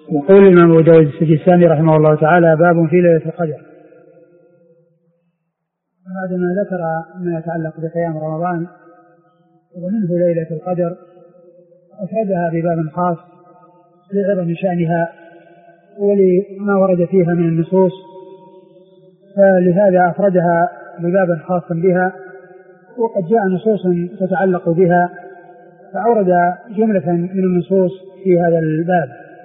يقول الإمام أبو داود السجستاني رحمه الله تعالى: باب في ليلة القدر. بعدما ذكر ما يتعلق بقيام رمضان ومنه ليلة القدر أفردها بباب خاص لعظم شأنها ولما ورد فيها من النصوص، فلهذا أفردها بباب خاص بها، وقد جاء نصوص تتعلق بها فأورد جملة من النصوص في هذا الباب.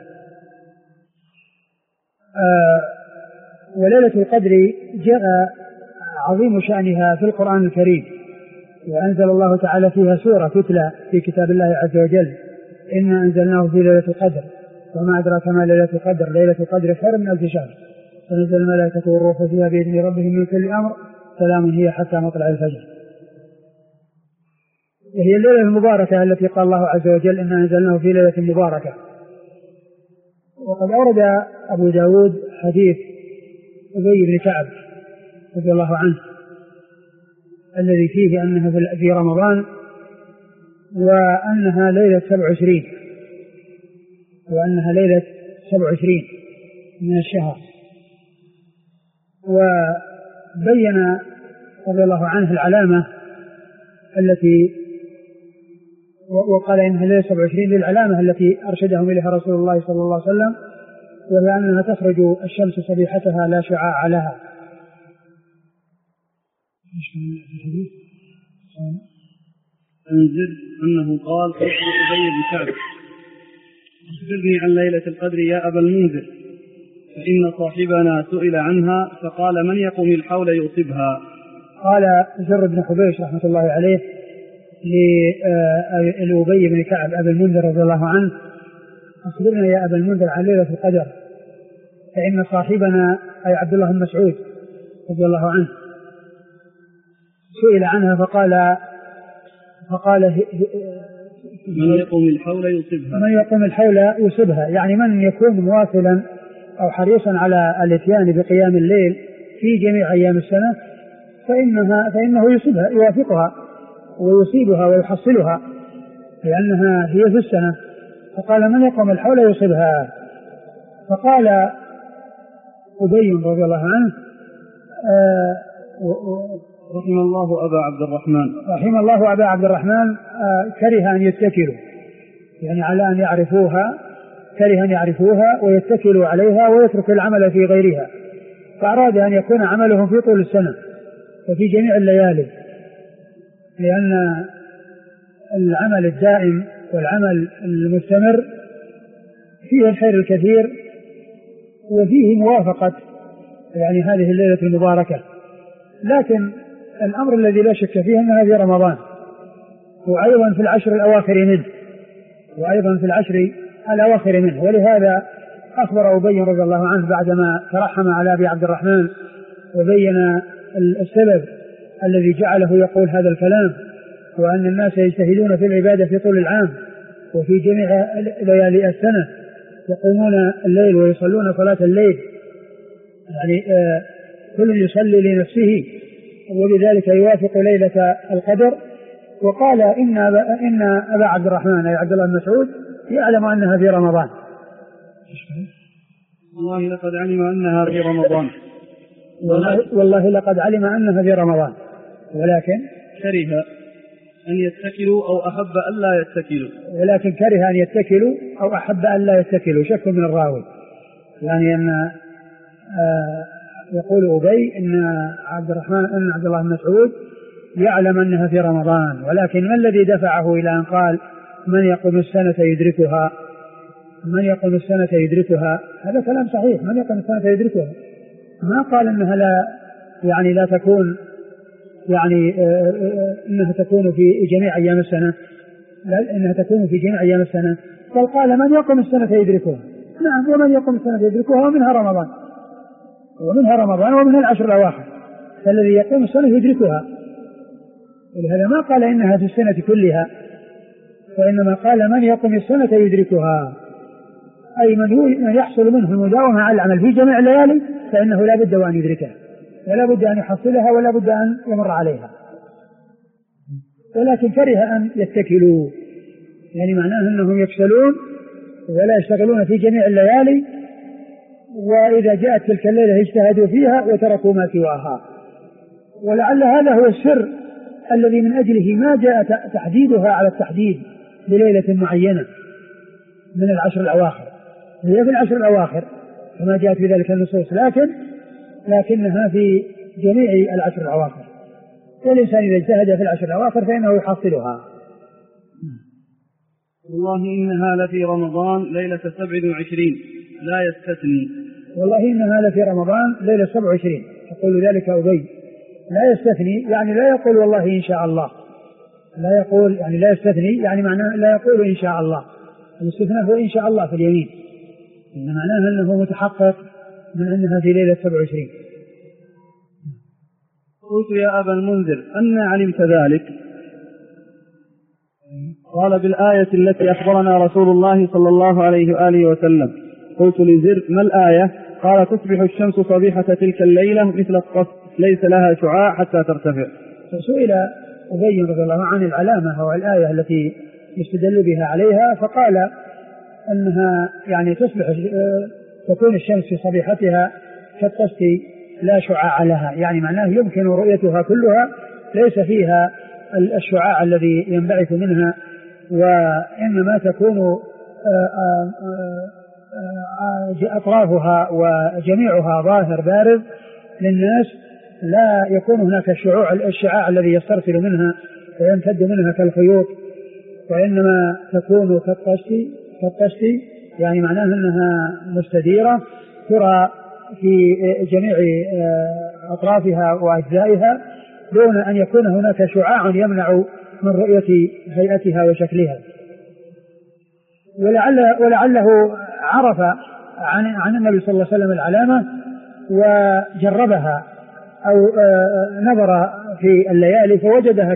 وليلة القدر جاء عظيم شأنها في القرآن الكريم، وأنزل الله تعالى فيها سورة تتلى في كتاب الله عز وجل: إنا أنزلناه في ليلة القدر وما أدراك ما ليلة القدر ليلة القدر خير من 1000 شهر تنزل الملائكة والروح فيها بإذن ربهم من كل أمر سلام هي حتى مطلع الفجر. وهي الليلة المباركة التي قال الله عز وجل: إنا أنزلناه في ليلة مباركة. وقد أورد أبو داود حديث أبي بن كعب رضي الله عنه الذي فيه أنها في رمضان، وأنها ليلة 27 من الشهر. وبين رضي الله عنه العلامة التي وقال إنها ليلة 27 للعلامة التي أرشدهم إليها رسول الله صلى الله عليه وسلم، وهي أنها تخرج الشمس صبيحتها لا شعاع لها. أنزل أنه قال: أبي بن كعب أخبرني عن ليلة القدر يا أبا المنذر، فإن صاحبنا سئل عنها فقال: من يقوم الحول يصبها. قال زر بن حبيش رحمة الله عليه لأبي بن كعب أبا المنذر رضي الله عنه: أخبرنا يا أبا المنذر عن ليلة القدر، فإن صاحبنا أي عبد الله بن مسعود رضي الله عنه سئل عنها فقال من يقوم الحول يصبها، يعني من يكون مواصلا أو حريصا على الاتيان بقيام الليل في جميع أيام السنة فإنه يصبها، يوافقها ويصيبها ويحصلها، لأنها هي في السنة. فقال: من يقوم الحول يصبها. فقال أبي رضي الله عنه: رحم الله أبا عبد الرحمن كره أن يتكلوا، يعني على أن يعرفوها، كره أن يعرفوها ويتكلوا عليها ويترك العمل في غيرها، فأراد أن يكون عملهم في طول السنة وفي جميع الليالي، لأن العمل الدائم والعمل المستمر فيه الخير الكثير وفيه موافقة يعني هذه الليلة المباركة. لكن الأمر الذي لا شك فيه أنها في رمضان، وأيضا في العشر الأواخر منه، ولهذا أخبر أبي رضي الله عنه بعدما ترحم على أبي عبد الرحمن وبين السبب الذي جعله يقول هذا الكلام، وأن الناس يجتهدون في العبادة في طول العام وفي جميع ليالي السنة، يقومون الليل ويصلون صلاة الليل، يعني كل يصلي لنفسه وبذلك يوافق ليلة القدر. وقال إن أبا عبد الرحمن أي عبد الله بن مسعود يعلم أنها في رمضان. والله لقد علم أنها في رمضان والله لقد علم أنها في رمضان، ولكن كره أن يتكلوا أو أحب أن لا يتكلوا، ولكن كره أن يتكلوا أو أحب أن لا يتكلوا، شك من الراوي، يعني أن يقول أبي إن عبد الله بن مسعود يعلم أنها في رمضان، ولكن ما الذي دفعه إلى أن قال من يقوم السنة يدركها؟ هذا كلام صحيح، من يقوم السنة يدركها، ما قال إنها لا تكون، يعني إنها تكون في جميع أيام السنة، لا، إنها تكون في جميع أيام السنة، بل قال من يقوم السنة يدركها. نعم، ومن يقوم السنة يدركها ومنها رمضان ومنها العشر الأواخر، فالذي يقوم السنة يدركها. ولهذا ما قال إنها في السنة كلها، وإنما قال من يقوم السنة يدركها، أي من يحصل منه المداومة على العمل في جميع الليالي فإنه لا بد أن يدركها ولا بد أن يحصلها ولا بد أن يمر عليها. ولكن كره أن يتكلوا، يعني معناه أنهم يكسلون ولا يشتغلون في جميع الليالي، وإذا جاءت تلك الليلة اجتهدوا فيها وتركوا ما سواها. ولعل هذا هو السر الذي من أجله ما جاء تحديدها على التحديد بليلة معينة من العشر الأواخر، هي في العشر الأواخر كما جاءت في ذلك النصوص، لكنها في جميع العشر الأواخر، والإنسان إذا اجتهد في العشر الأواخر فإنه يحصلها. والله إنها لفي رمضان ليلة 27 لا يستثني. والله إنها لفي رمضان ليلة 27، يقول ذلك أبي، لا يستثني يعني لا يقول والله إن شاء الله، لا يقول يعني لا يستثني يعني معناه لا يقول إن شاء الله، الاستثناء هو إن شاء الله في اليمين، إن معناه أنه متحقق من أنها في ليلة 27. قلت يا أبا المنذر أن علمت ذلك؟ قال بالآية التي أخبرنا رسول الله صلى الله عليه وآله وسلم. قلت لزر ما الآية؟ قال تصبح الشمس صبيحة تلك الليلة مثل القصف ليس لها شعاع حتى ترتفع. فسئل أبي رضي الله عنه العلامة أو الآية التي يستدل بها عليها، فقال أنها يعني تكون الشمس في صبيحتها كالقصف لا شعاع لها، يعني معناه يمكن رؤيتها كلها ليس فيها الشعاع الذي ينبعث منها، وإنما تكون أطرافها وجميعها ظاهر بارز للناس، لا يكون هناك الشعاع الذي يسترسل منها ويمتد منها كالخيوط، وإنما تكون كالقشط يعني معناه أنها مستديرة ترى في جميع أطرافها وأجزائها دون أن يكون هناك شعاع يمنع من رؤية هيئتها وشكلها. ولعله عرف عن النبي صلى الله عليه وسلم العلامة وجربها أو نظر في الليالي فوجدها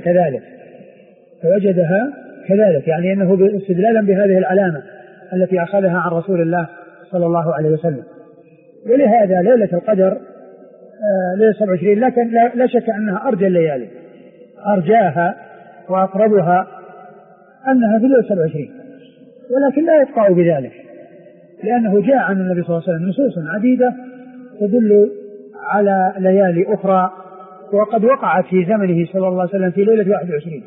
كذلك، يعني أنه استدلالا بهذه العلامة التي أخذها عن رسول الله صلى الله عليه وسلم. ولهذا ليلة القدر ليلة 27، لكن لا شك أنها أرجى الليالي، أرجاها وأقربها أنها في ليلة 27، ولكن لا يبقى بذلك، لأنه جاء عن النبي صلى الله عليه وسلم نصوص عديدة تدل على ليالي أخرى، وقد وقعت في زمنه صلى الله عليه وسلم في ليلة 21.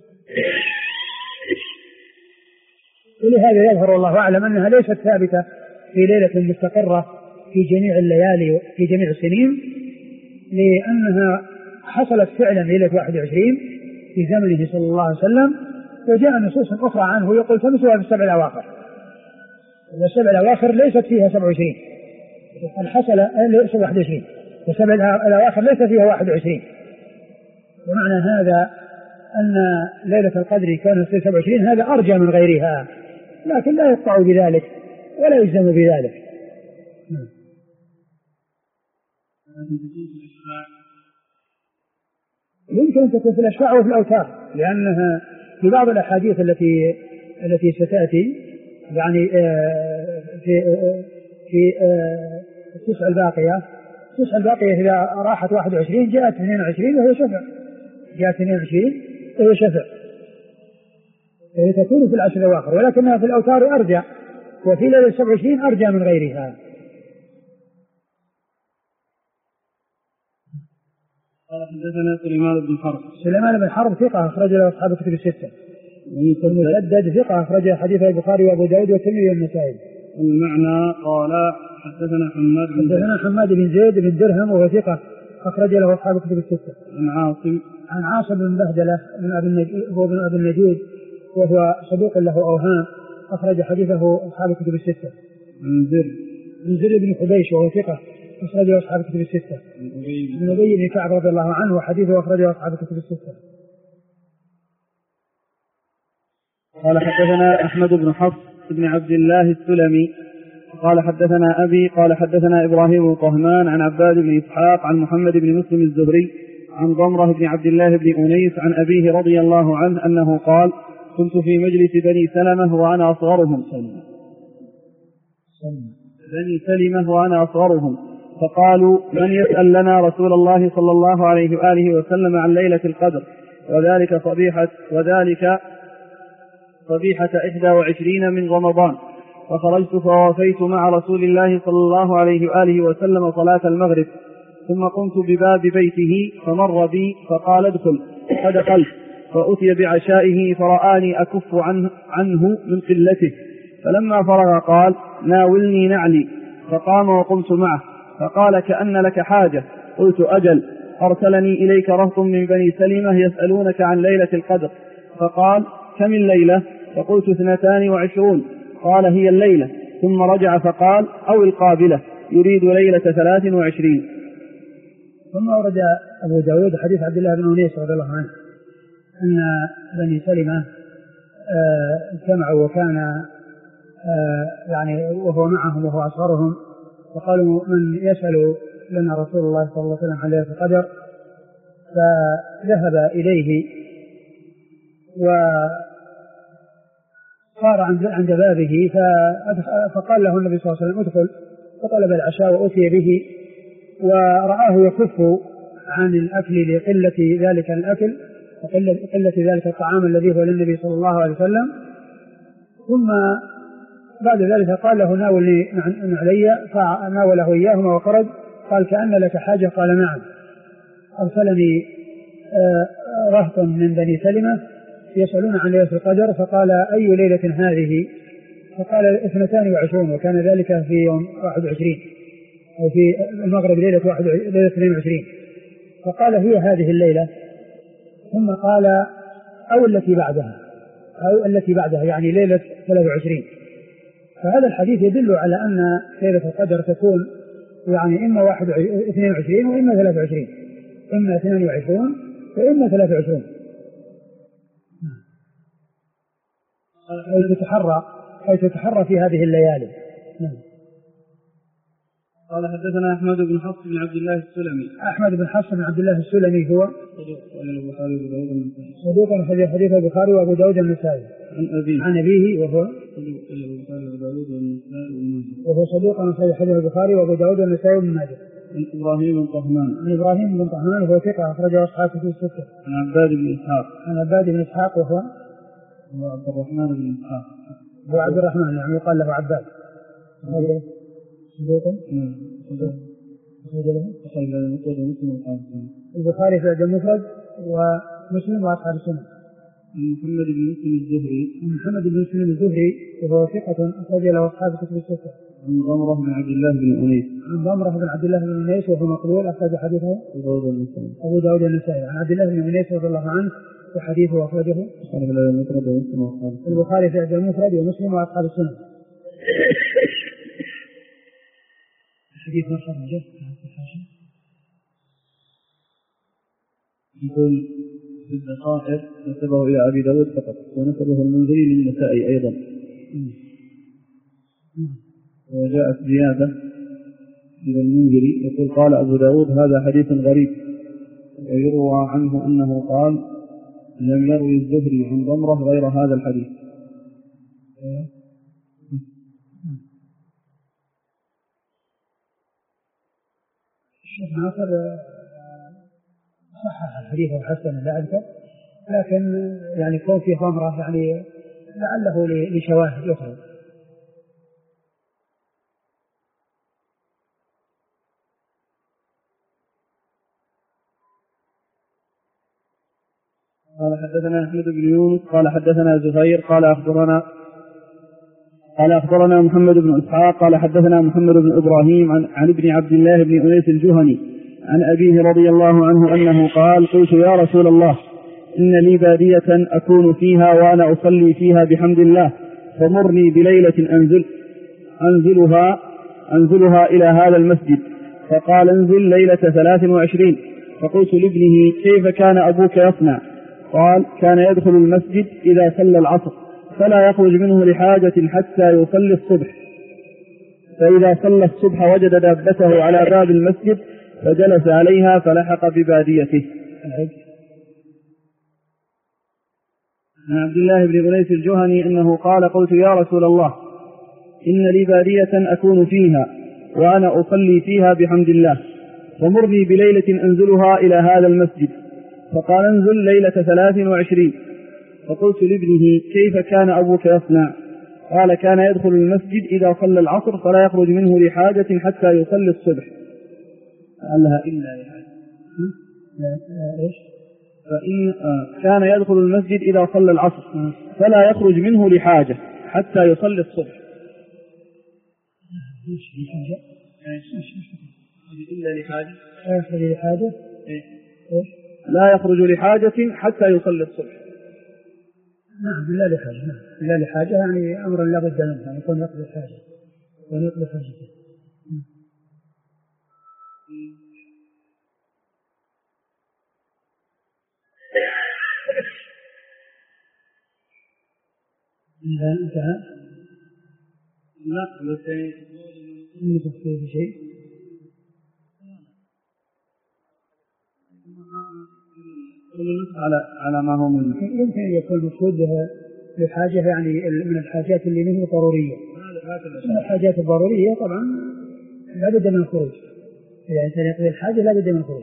ولهذا يظهر الله أعلم أنها ليست ثابتة في ليلة مستقرة في جميع الليالي في جميع السنين، لأنها حصلت فعلا ليلة 21 في زمنه صلى الله عليه وسلم، وجاء نصوص أخرى عنه يقول فمثلها في السبع الأواخر، والسبع الأواخر ليست فيها 27، قد حصل 21 والسبع الأواخر ليس فيها 21. ومعنى هذا أن ليلة القدر كانت في 27 هذا أرجى من غيرها، لكن لا يقطع بذلك ولا يلزم بذلك. يمكن أن تكون في الأشفاع وفي الأوتار، لأنها في بعض الأحاديث التي ستأتي يعني في التسع الباقية إذا راحت 21 جاءت 22 وهي شفع، فهي تكون في العشر الأواخر، ولكنها في الأوتار أرجى، وفي ليلة 27 أرجى من غيرها. قال حدثنا سليمان بن حرب ثقة أخرج له أصحاب الكتب الستة. مسدد ثقة أخرج حديث البخاري وأبو داود والترمذي والنسائي. المعنى قال حدثنا حماد بن زيد بن درهم وهو ثقة أخرج له أصحاب الكتب الستة. عن عاصم بن بهدلة بن أبي النجود وهو صدوق له أوهام أخرج حديثه أصحاب الكتب الستة. من زر بن حبيش وهو ثقة أخرجه أصحاب الكتب الستة. من أبي بن كعب رضي الله عنه وحديثه أخرجه أصحاب الكتب الستة. قال حدثنا أحمد بن حفص بن عبد الله السلمي قال حدثنا أبي قال حدثنا إبراهيم بن طهمان عن عباد بن إسحاق عن محمد بن مسلم الزهري عن ضمرة بن عبد الله بن أنيس عن أبيه رضي الله عنه أنه قال كنت في مجلس بني سلمة وأنا أصغرهم فقالوا من يسأل لنا رسول الله صلى الله عليه وآله وسلم عن ليلة القدر وذلك صبيحة 21 من رمضان فخرجت فوافيت مع رسول الله صلى الله عليه وآله وسلم صلاة المغرب، ثم قمت بباب بيته فمر بي فقال ادخل، فدخلت فأتي بعشائه فرآني أكف عنه من قلته، فلما فرغ قال ناولني نعلي، فقام وقمت معه، فقال كأن لك حاجة؟ قلت أجل، أرسلني إليك رهط من بني سلمة يسألونك عن ليلة القدر. فقال كم الليلة؟ فقلت 22. قال هي الليلة. ثم رجع فقال أو القابلة، يريد ليلة 23. ثم ورد أبو داود حديث عبد الله بن أنيس رضي الله عنه أن بني سلمة اجتمعوا وكان يعني وهو معهم وهو أصغرهم، فقالوا من يسأل لنا رسول الله صلى الله عليه وسلم عن ليلة القدر، فذهب إليه وصار عند بابه فقال له النبي صلى الله عليه وسلم ادخل، فطلب العشاء وأتي به ورآه يكف عن الأكل لقلة ذلك الأكل وقلة ذلك الطعام الذي هو للنبي صلى الله عليه وسلم. ثم بعد ذلك قال له ناولني علي، فناوله إياهما وخرج. قال كأن لك حاجة؟ قال نعم، أرسلني رهط من بني سلمة يسألون عن ليلة القدر، فقال أي ليلة هذه؟ فقال 22، وكان ذلك في يوم 21 أو في المغرب ليلة 22. فقال هي هذه الليلة. ثم قال أو التي بعدها يعني ليلة 23. فهذا الحديث يدل على أن ليلة القدر تكون يعني إما 22 وإما 23، إما 22 وإما 23. حيث تتحرى في هذه الليالي. قال حدثنا أحمد بن حفص بن عبد الله السلمي. أحمد بن حفص بن عبد الله السلمي هو صدوق أخرج حديث البخاري وأبو داود النسائي. عن أبيه وهو صدوق أخرج حديث البخاري وأبو داود النسائي وابن ماجه. عن إبراهيم بن طهمان. عن إبراهيم بن طهمان وهو ثقة أخرجه أصحاب كتب الستة. عن عباد بن إسحاق. عن عباد بن إسحاق وهو عبد الرحمن بن إسحاق. هو عبد الرحمن يعني يقال له عباد. البخاري في المفرد ومسلم وأصحاب السنة. محمد بن مسلم الزهري. محمد بن مسلم الزهري وهو ثقة أخرج له أصحاب كتب الستة. عن ضمرة بن عبد الله بن أنيس. عن ضمرة بن عبد الله بن أنيس وهو مقبول أخرج حديثه أبو داود النسائي. عن عبد الله بن أنيس رضي الله عنه وحديثه أخرجه البخاري في المفرد ومسلم وأصحاب السنة. حديث مرسل جه يقول في الدقائق نسبه إلى أبي داود فقط، ونسبه المنذري للنسائي أيضا. وجاءت زيادة إلى المنذري يقول قال أبو داود هذا حديث غريب، ويروى عنه أنه قال لم يروي الزهري عن ضمرة غير هذا الحديث. الشيخ ناصر صحح الحديث وحسن لا أذكر، لكن يعني يكون في ضمرة يعني لعله لشواهد أخرى. قال حدثنا أحمد بن يونس قال حدثنا زهير قال أخبرنا محمد بن إسحاق قال حدثنا محمد بن إبراهيم عن ابن عبد الله بن أنيس الجهني عن أبيه رضي الله عنه أنه قال قلت يا رسول الله إن لي بادية أكون فيها وأنا أصلي فيها بحمد الله، فمرني بليلة أنزلها إلى هذا المسجد. فقال انزل ليلة 23. فقلت لابنه كيف كان أبوك يصنع؟ قال كان يدخل المسجد إذا صلى العصر فلا يخرج منه لحاجة حتى يصلي الصبح، فإذا صلى الصبح وجد دابته على باب المسجد فجلس عليها فلحق بباديته. عن عبد الله بن أنيس الجهني أنه قال قلت يا رسول الله إن لي بادية أكون فيها وأنا أصلي فيها بحمد الله، ومرني بليلة أنزلها إلى هذا المسجد. فقال انزل ليلة 23. فقلت لابنه كيف كان أبوك يصنع؟ قال كان يدخل المسجد إذا صلى العصر فلا يخرج منه لحاجة حتى يصلي الصبح. قالها إلا لحاجة. إيش؟ فإن كان يدخل المسجد إذا صلى العصر فلا يخرج منه لحاجة حتى يصلي الصبح. إلا لحاجة. لا يخرج لحاجة. لا يخرج لحاجة حتى يصلي الصبح. نعم لا لحاجة. نعم لا لحاجة يعني أمر لا بد منه يعني يكون يقضي الحاجة ويقضي حاجته. انتهى. لا بس في شيء. على ما هو منه. يمكن أن يكون مقصود بحاجة يعني من الحاجات اللي منه ضرورية. من الحاجات الضرورية طبعا لا بد من الخروج. إذا الإنسان يقضي الحاجة لا بد من الخروج.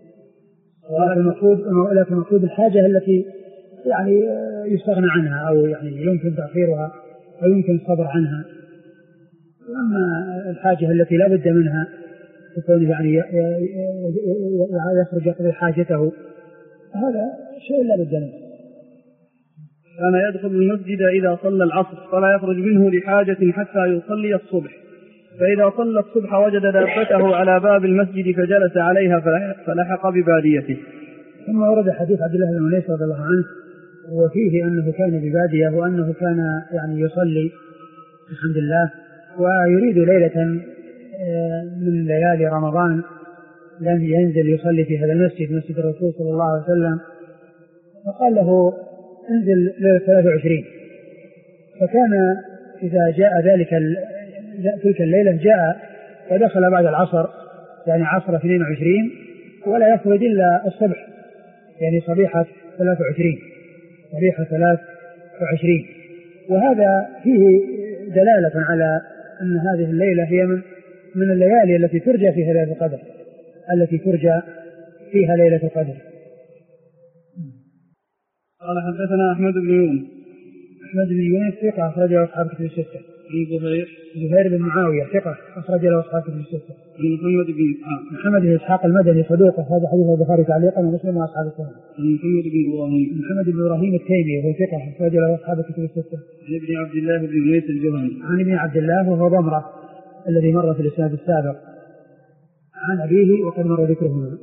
لكن المقصود الحاجة التي يعني يستغنى عنها أو يعني يمكن تأخيرها أو يمكن الصبر عنها. أما الحاجة التي لا بد منها يكون يعني يخرج يقضي حاجته هذا شيء لا بد منه. كان يدخل المسجد إذا صلى العصر فلا يخرج منه لحاجة حتى يصلي الصبح، فإذا صلى الصبح وجد دابته على باب المسجد فجلس عليها فلحق بباديته. ثم ورد حديث عبد الله بن أنيس رضي الله عنه وفيه أنه كان ببادية وأنه كان يعني يصلي الحمد لله ويريد ليلة من ليالي رمضان لم ينزل يصلي في هذا المسجد مسجد الرسول صلى الله عليه وسلم، فقال له انزل ليلة 23. فكان إذا جاء تلك الليلة جاء ودخل بعد العصر يعني عصر 22 ولا يخرج إلا الصبح يعني صبيحة 23 وهذا فيه دلالة على أن هذه الليلة هي من الليالي التي ترجى فيها ليلة القدر قال حدثنا أحمد بن يونس ثقة أخرج له أصحاب كتب الستة. زهير بن معاوية ثقة أخرج له أصحاب كتب الستة. محمد بن إسحاق المدني صدوق هذا حديث البخاري تعليقا ومسلم وأصحاب السنة. محمد بن إبراهيم التيمي وهو ثقة أخرج له أصحاب كتب الستة. عن ابن عبد الله بن ميت الجهني عن ابن عبد الله وهو ضمرة الذي مر في الإسناد السابق عن أبيه وقد مر ذكره هنا.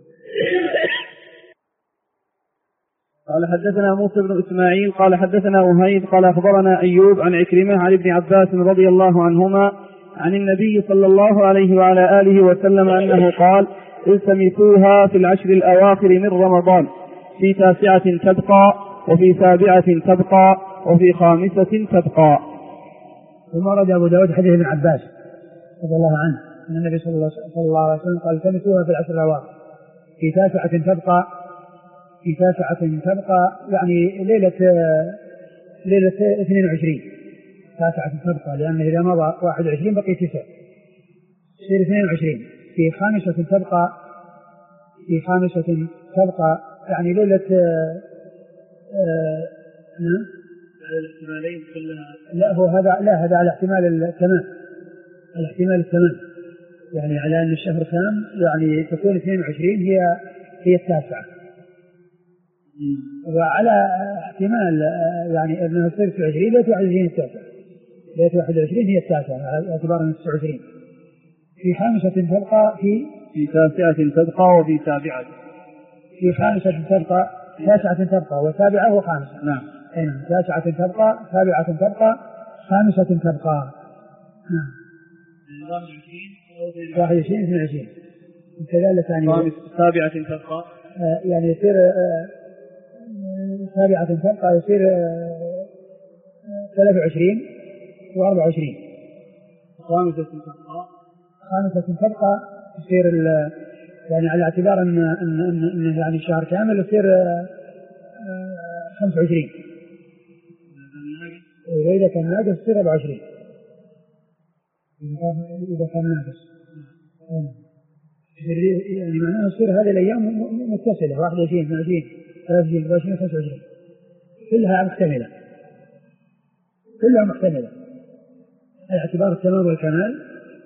قال حدثنا موسى بن إسماعيل قال حدثنا وهيب قال أخبرنا أيوب عن عكرمة عن ابن عباس رضي الله عنهما عن النبي صلى الله عليه وعلى آله وسلم أنه قال التمسوها في العشر الأواخر من رمضان في 9 تبقى وفي 7 تبقى وفي 5 تبقى. ثم ورد أبو داود حديث ابن عباس رضي الله عنه أن النبي صلى الله عليه وسلم قال التمسوها في العشر الأواخر في 9 تبقى يعني ليلة 22 9 تبقى لأن إذا مضى 21 بقي 9 يصير 22 في 5 تبقى يعني ليلة الاحتمالين كلها هذا على احتمال التمام يعني على أن الشهر تام يعني تكون 22 هي 9 وعلى احتمال يعني أنه يصير في 20 ليلة 21 التاسعة ليلة 21 هي 9 على اعتبار أن 29 في 5 تبقى في 9 تبقى وفي 7 في 5 تبقى 9 تبقى و7 و5 نعم 9 تبقى 7 تبقى 5 تبقى نعم 21 22 كذلك يعني 7 تبقى يعني يصير 7 تبقى يصير 23 و24 5 تبقى يصير يعني على اعتبار ان يعني الشهر كامل يصير 25 وإذا كان ناقص يصير 24 إذا كان ناقص يعني معناه يصير هذه الأيام متصلة 21 22 23 25 كلها مكتملة كلها محتملة على اعتبار التمام والكمال.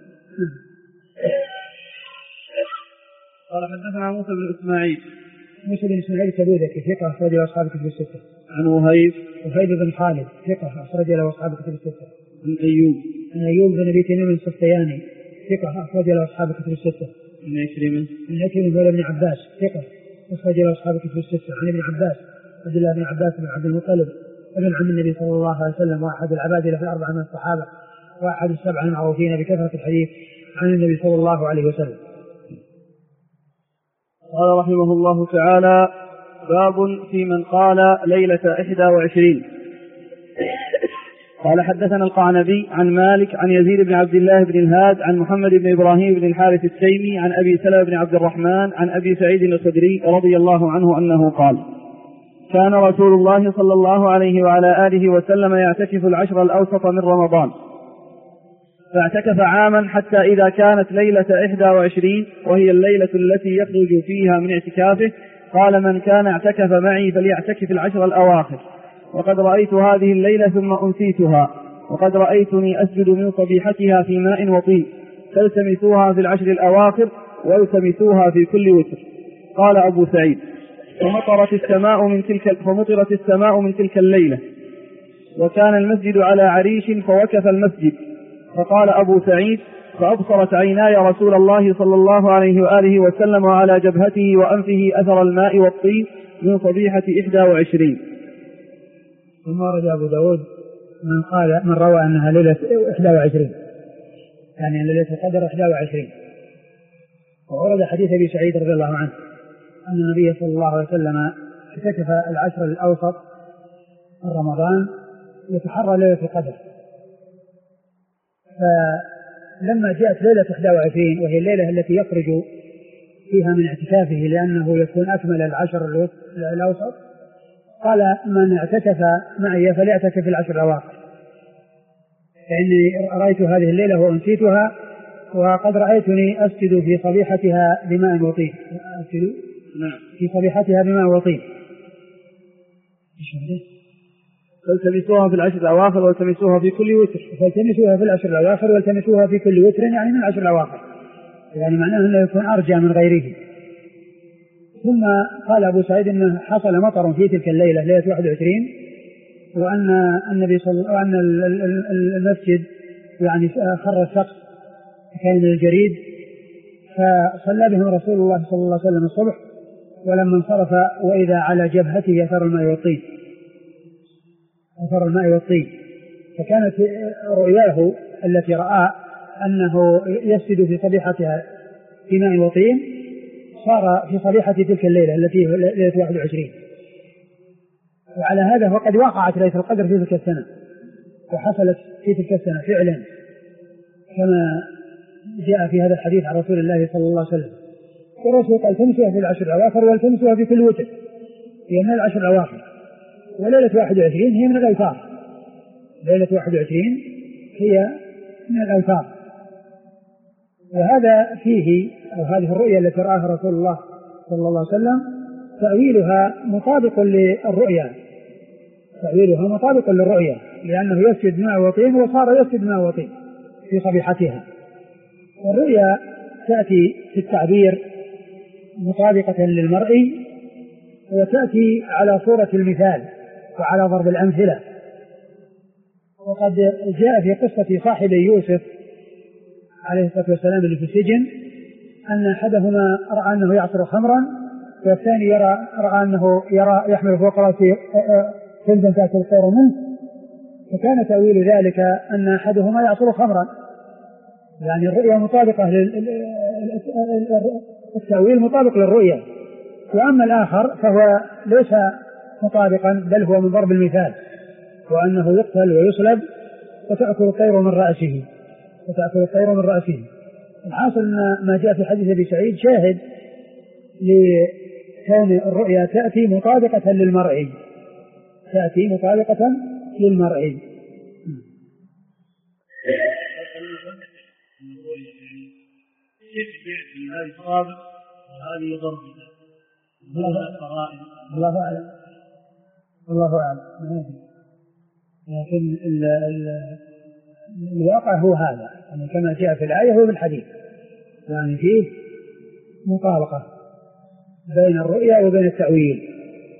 قال حدثنا موسى بن إسماعيل. موسى بن إسماعيل التبوذكي ثقة أخرج له أصحاب الكتب الستة. عن وهيب بن خالد ثقة أخرج له أصحاب الكتب الستة. عن أيوب بن أبي تميم السختياني ثقة أخرج له أصحاب الكتب الستة. عن عكرمة مولى ابن عباس ثقة أخرج له أصحاب الكتب الستة. عن ابن عباس عبد الله بن عباس بن عبد المطلب ابن عم النبي صلى الله عليه وسلم، وأحد العبادلة في الأربعة من الصحابة، وأحد السبعة المعروفين بكثرة الحديث عن النبي صلى الله عليه وسلم. قال رحمه الله تعالى: باب في من قال ليلة 21. قال حدثنا القعنبي عن مالك عن يزيد بن عبد الله بن الهاد عن محمد بن إبراهيم بن الحارث التيمي عن أبي سلمة بن عبد الرحمن عن أبي سعيد الخدري رضي الله عنه أنه قال: كان رسول الله صلى الله عليه وعلى آله وسلم يعتكف العشر الأوسط من رمضان، فاعتكف عاما حتى إذا كانت ليلة 21 وهي الليلة التي يخرج فيها من اعتكافه قال: من كان اعتكف معي فليعتكف العشر الأواخر، وقد رأيت هذه الليلة ثم أنسيتها، وقد رأيتني أسجد من صبيحتها في ماء وطين، فالتمسوها في العشر الأواخر والتمسوها في كل وتر. قال أبو سعيد: فمطرت السماء من تلك الليلة، وكان المسجد على عريش فوكف المسجد. فقال أبو سعيد: فأبصرت عيناي رسول الله صلى الله عليه وآله وسلم وعلى جبهته وأنفه أثر الماء والطين من صبيحة 21. ثم ورد أبو داود من روى أنها ليلة 21، يعني ليلة القدر 21. وورد حديث أبي سعيد رضي الله عنه أن النبي صلى الله عليه وسلم اعتكف العشر الأوسط من رمضان يتحرى ليلة القدر، فلما جاءت ليلة 21 وهي الليلة التي يخرج فيها من اعتكافه لأنه يكون أكمل العشر الأوسط، قال: من اعتكف معي فليعتكف في العشر الأواخر، فإني رأيت هذه الليلة وأنسيتها، وقد رأيتني أسجد في صبيحتها بماء وطين. في صبيحتها بماء وطين. فالتمسوها في العشر الأواخر والتمسوها في كل وتر. فالتمسوها في العشر الأواخر والتمسوها في كل وتر، يعني من العشر الأواخر، يعني معناه أنه يكون أرجى من غيره. ثم قال أبو سعيد أنه حصل مطر في تلك الليلة ليلة 21، وأن النبي وأن المسجد يعني خر السقف كان من الجريد، فصلى بهم رسول الله صلى الله عليه وسلم الصبح، ولما انصرف وإذا على جبهته أثر الماء والطين، فكانت رؤياه التي رأى أنه يسجد في صبيحتها في ماء وطين صار في صبيحة تلك الليلة التي هي ليلة 21. وعلى هذا فقد وقعت ليلة القدر في تلك السنة، وحصلت في تلك السنة فعلا كما جاء في هذا الحديث عن رسول الله صلى الله عليه وسلم. والرسول قال: تمسوها في العشر الأواخر والتمسوها في كل وتر، هي من العشر الأواخر. وليلة 21 هي من الأوتار، ليلة 21 هي من الأوتار. وهذا فيه، أو هذه الرؤيا التي رآها رسول الله صلى الله عليه وسلم تأويلها مطابق للرؤيا، لأنه يسجد ماء وطين وصار يسجد ماء وطين في صبيحتها. والرؤيا تأتي في التعبير مطابقة للمرئي، وتأتي على صورة المثال وعلى ضرب الأمثلة. وقد جاء في قصة صاحب يوسف عليه الصلاة والسلام اللي في السجن أن أحدهما رأى أنه يعصر خمرا، والثاني رأى أنه يحمل فوق رأسه كنزا تأكل الطير منه، فكان تأويل ذلك أن أحدهما يعصر خمرا، يعني الرؤيا مطابقة التأويل مطابق للرؤيا. وأما الآخر فهو ليس مطابقا، بل هو من ضرب المثال، وأنه يقتل ويصلب وتأكل الطير من رأسه. الحاصل أن ما جاء في حديث أبي سعيد شاهد لكون الرؤيا تأتي مطابقة للمرئي. الله أعلم. لكن الواقع هو هذا، يعني كما جاء في الآية هو بالحديث، يعني فيه مطابقة بين الرؤيا وبين التأويل.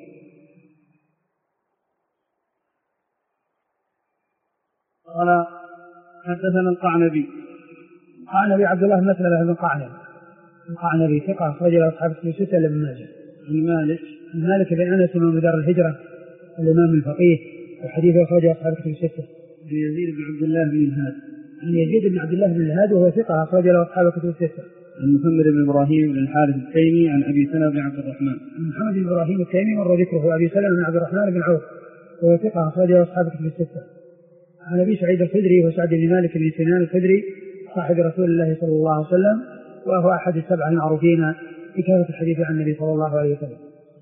قال حدثنا القعنبي عبد الله بن مسلمة بن القعنبي ثقة أخرج أصحاب الكتب الستة لابن ماجه. عن مالك بن أنس من دار الهجرة الإمام الفقيه، الحديث أخرج أصحاب الكتب الستة. عن يزيد بن عبد الله بن الهاد. عن يزيد بن عبد الله بن الهاد وهو ثقة أخرج أصحاب الكتب الستة. عن محمد بن إبراهيم بن الحارث التيمي عن أبي سلمة بن عبد الرحمن. محمد بن إبراهيم التيمي مر ذكره. أبي سلمة بن عبد الرحمن بن عوف وهو ثقة أخرج أصحاب الكتب الستة. عن أبي سعيد الخدري وسعد بن مالك بن سنان الخدري صاحب رسول الله صلى الله عليه وسلم، وهو أحد السبع المعروفين بكثرة الحديث عن النبي صلى الله عليه وسلم.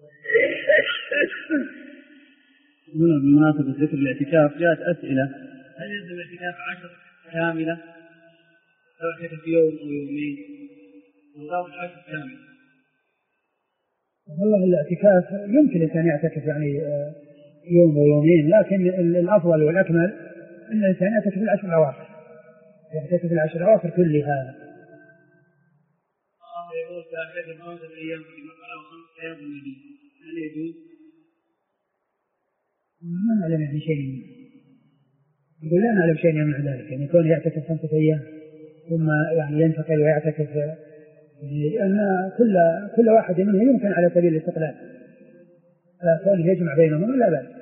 هنا بمناسبة ذكر الاعتكاف جاءت أسئلة: هل يلزم الاعتكاف 10 كاملة أو اعتكاف يوم أو يومين أو 10 كاملة؟ والله الاعتكاف يمكن أن يعتكف يعني يوم ويومين، لكن الأفضل والأكمل أن الإنسان يعتكف في العشر الأواخر، يعتكف في العشر الأواخر كلها. يقول تأخير 5 أيام في مكة أو 5 أيام في المدينة، هل يجوز؟ ما نعلم في شيء، يقول لا نعلم شيء من ذلك، يعني يكون يعتكف 5 أيام ثم يعني ينتقل ويعتكف، لأن كل واحد منهم يمكن على سبيل الاستقلال، كونه يجمع بينهم لا بأس.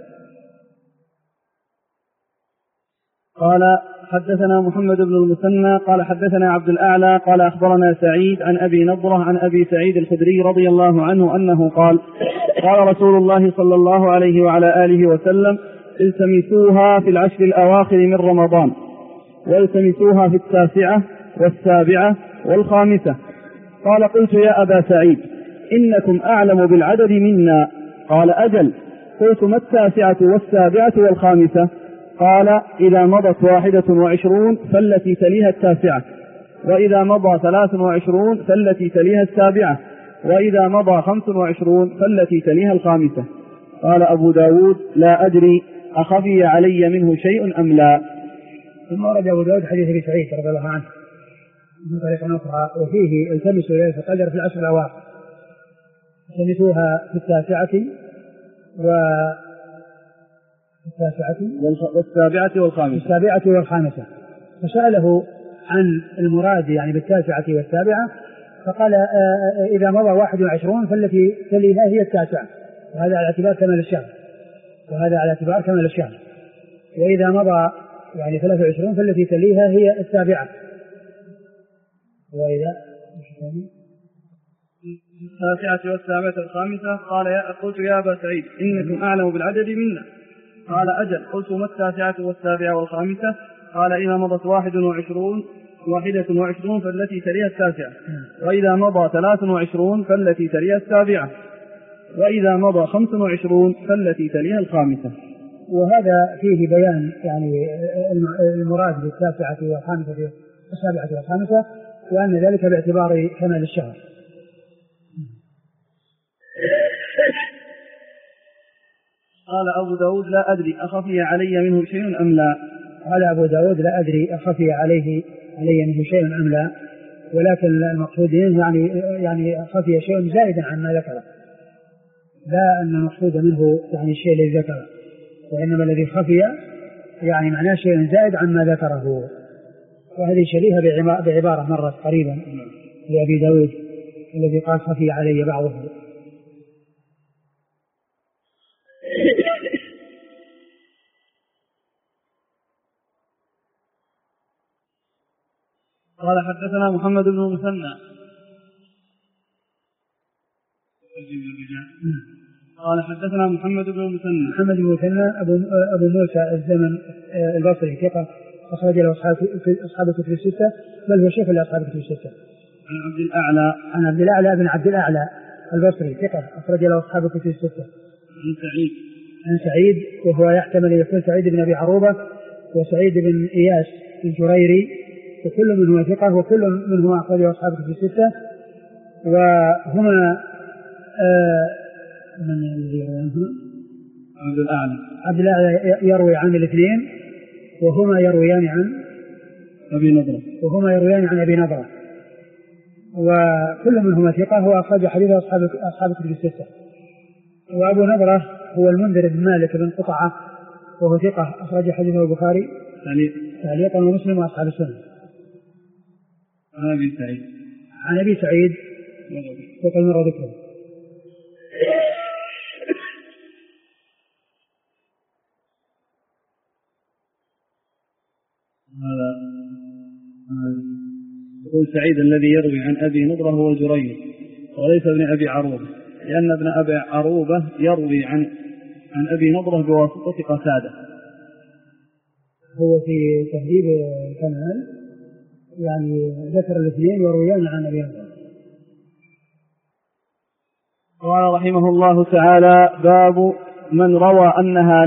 قال حدثنا محمد بن المثنى قال حدثنا عبد الأعلى قال أخبرنا سعيد عن أبي نضرة عن أبي سعيد الخدري رضي الله عنه أنه قال: قال رسول الله صلى الله عليه وعلى آله وسلم: التمسوها في العشر الأواخر من رمضان، والتمسوها في 9 و7 و5. قال: قلت يا أبا سعيد إنكم أعلم بالعدد منا. قال: أجل. قلت: ما 9 و7 و5؟ قال: إذا مضت 21 فالتي تليها 9، وإذا مضى 23 فالتي تليها 7، وإذا مضى 25 فالتي تليها 5. قال أبو داود: لا أدري أخفي علي منه شيء أم لا. ثم ورد أبو داود حديث أبي سعيد رضي الله عنه من طريق أخرى وفيه: التمسوا ليلة القدر في العشر الأواخر، التمسوها في 9 و7 و5. فسأله عن المراد يعني 9 و7، فقال: إذا مضى 21 فالتي تليها هي 9، وهذا على اعتبار كمال الشهر، وإذا مضى يعني 23 فالتي تليها هي 7. وإذا 9 و7 و5. قال: قلت يا أبا سعيد إنكم أعلم بالعدد منا. قال: أجل. قلت: ما 9 و7 و5؟ قال: إذا مضت 21 فالتي تليها 9، وإذا مضى 23 فالتي تليها 7، وإذا مضى 25 فالتي تليها 5. وهذا فيه بيان يعني المراد ب9 و5 و7 و5، وأن ذلك باعتبار كمال الشهر. قال أبو داود: لا أدري أخفي علي منه شيء أم لا. قال أبو داود: لا أدري أخفي علي منه شيء أم لا، ولكن المقصود يعني خفي شيء زائدا عما ذكره، لا أن المقصود منه يعني الشيء الذي ذكره، وإنما الذي خفي يعني معناه شيء زائد عما ذكره. وهذه شبيهة بعبارة مرت قريبا لأبي داود الذي قال: خفي علي بعضه. قال حدثنا محمد بن المثنى قال حدثنا محمد بن المثنى أبو موسى الزمن البصري ثقة أخرج له أصحاب الكتب الستة، بل هو شيخ لأصحاب الكتب الستة. عن عبد الأعلى بن عبد الأعلى البصري ثقة أخرج له أصحاب الكتب الستة. عن سعيد وهو يحتمل يكون سعيد بن أبي عروبة وسعيد بن إياس الجريري، وكل منهما ثقة وكل منهما أخرج له أصحاب الكتب الستة، وهما من الذي يروونهما؟ عبد الأعلى يروي عن الاثنين وهما يرويان عن أبي نضرة وكل منهما ثقة وأخرج حديث أصحاب الكتب الستة. وأبو نضرة هو المنذر بن مالك بن قطعة وهو ثقة أخرج حديثه البخاري تعليقا ومسلم وأصحاب السنة. عن أبي سعيد وقد مر ذكره. يقول سعيد الذي يروي عن أبي نضرة هو جرير وليس ابن أبي عروبة، لأن ابن أبي عروبة يروي عن أبي نضرة بواسطة قتادة. هو في تهذيب الكمال يعني ذكر الاثنين يرويان عن أبي نضرة. قال رحمه الله تعالى: باب من روى أنها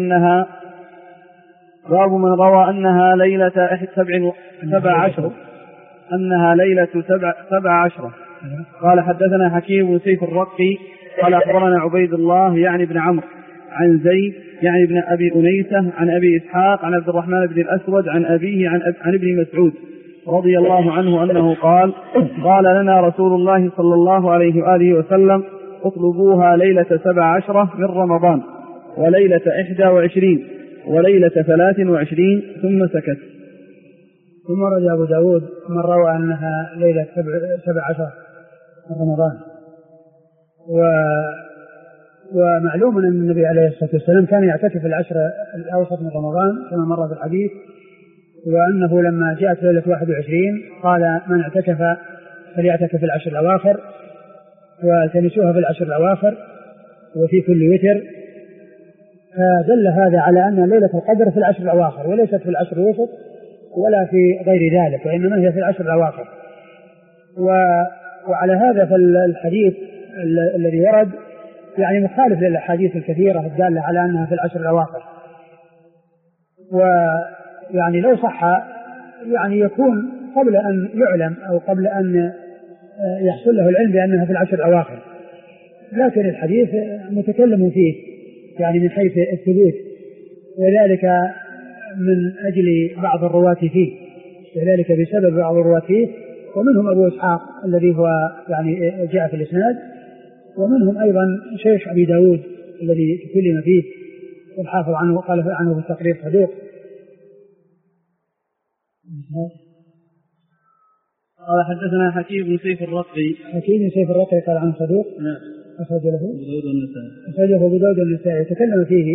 ليلة 17 أنها ليلة 17. قال حدثنا حكيم بن سيف الرقي قال أخبرنا عبيد الله يعني بن عمرو عن زيد يعني بن أبي أنيسة عن أبي إسحاق عن عبد الرحمن بن الأسود عن أبيه عن ابن مسعود رضي الله عنه أنه قال لنا رسول الله صلى الله عليه وآله وسلم: اطلبوها ليلة 17 من رمضان وليلة 21 وليلة 23 ثم سكت. ثم رد أبو داود من روى أنها ليلة 17 من رمضان. ومعلوم أن النبي عليه الصلاة والسلام كان يعتكف العشر الأوسط من رمضان كما مر في الحديث، وأنه لما جاءت ليلة 21 قال: من اعتكف فليعتكف العشر الأواخر والتمسوها في العشر الأواخر وفي كل وتر. فدل هذا على أن ليلة القدر في العشر الأواخر وليست في العشر الوسط ولا في غير ذلك، وإنما هي في العشر الأواخر. وعلى هذا فالحديث الذي ورد يعني مخالف للأحاديث الكثيرة الدالة على أنها في العشر الأواخر. ويعني لو صح يعني يكون قبل أن يعلم أو قبل أن يحصل له العلم بأنها في العشر الأواخر، لكن الحديث متكلم فيه يعني من حيث الثبوت، وذلك من أجل بعض الرواة فيه، وذلك بسبب بعض الرواة فيه، ومنهم أبو إسحاق الذي هو يعني جاء في الإسناد، ومنهم أيضا شيخ أبي داود الذي تكلم فيه والحافظ عنه قال عنه في التقريب صدوق. قال حدثنا حكيم بن سيف الرقي قال عنه صدوق. نعم. أخرجه أبو داود النسائي تكلم فيه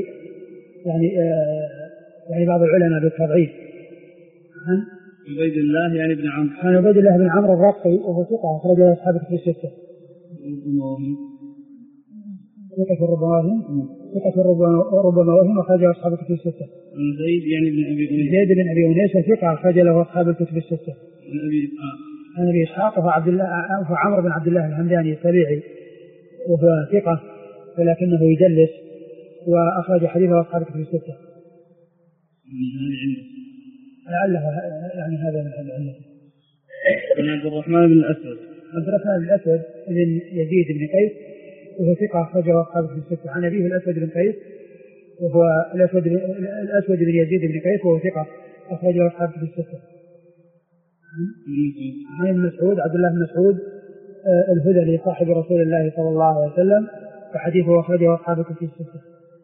يعني بعض العلماء بالتضعيف. عن عبيد الله يعني بن عمرو عن عبيد الله بن عمرو الرقي وهو ثقة أخرجه أصحاب الكتب الستة. ثقة ربما وهم أخرجه أصحاب الكتب الستة. زيد بن أبي أنيسة ثقة أخرج له أصحاب الكتب الستة. عن أبي إسحاق وهو عمرو بن عبد الله الهمداني التابعي وهو ثقة ولكنه يدلس وأخرج حديثه أصحاب الكتب الستة. لعلها يعني هذا من العلم. عبد الرحمن بن الأسود بن يزيد بن قيس وهو ثقة أخرجه أصحاب الكتب الستة. عن أبيه الأسود بن قيس وهو الأسود بن يزيد بن قيس وهو ثقة أخرجه أصحاب الكتب الستة. عن مسعود عبد الله بن مسعود الهذلي صاحب رسول الله صلى الله عليه وسلم وحديثه أخرجه أصحاب الكتب الستة.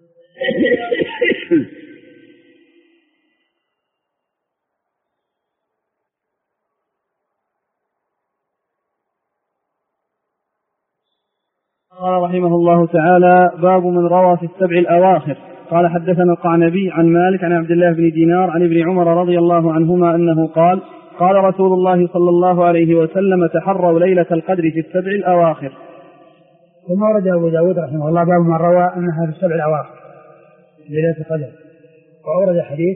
قال رحمه الله تعالى: باب من روى في 7 الأواخر. قال حدثنا القعنبي عن مالك عن عبد الله بن دينار عن ابن عمر رضي الله عنهما أنه قال رسول الله صلى الله عليه وسلم: تحروا ليلة القدر في 7 الأواخر. ثم ورد أبو داود رحمه الله باب من روى أنها في 7 الأواخر ليلة القدر، وأورد حديث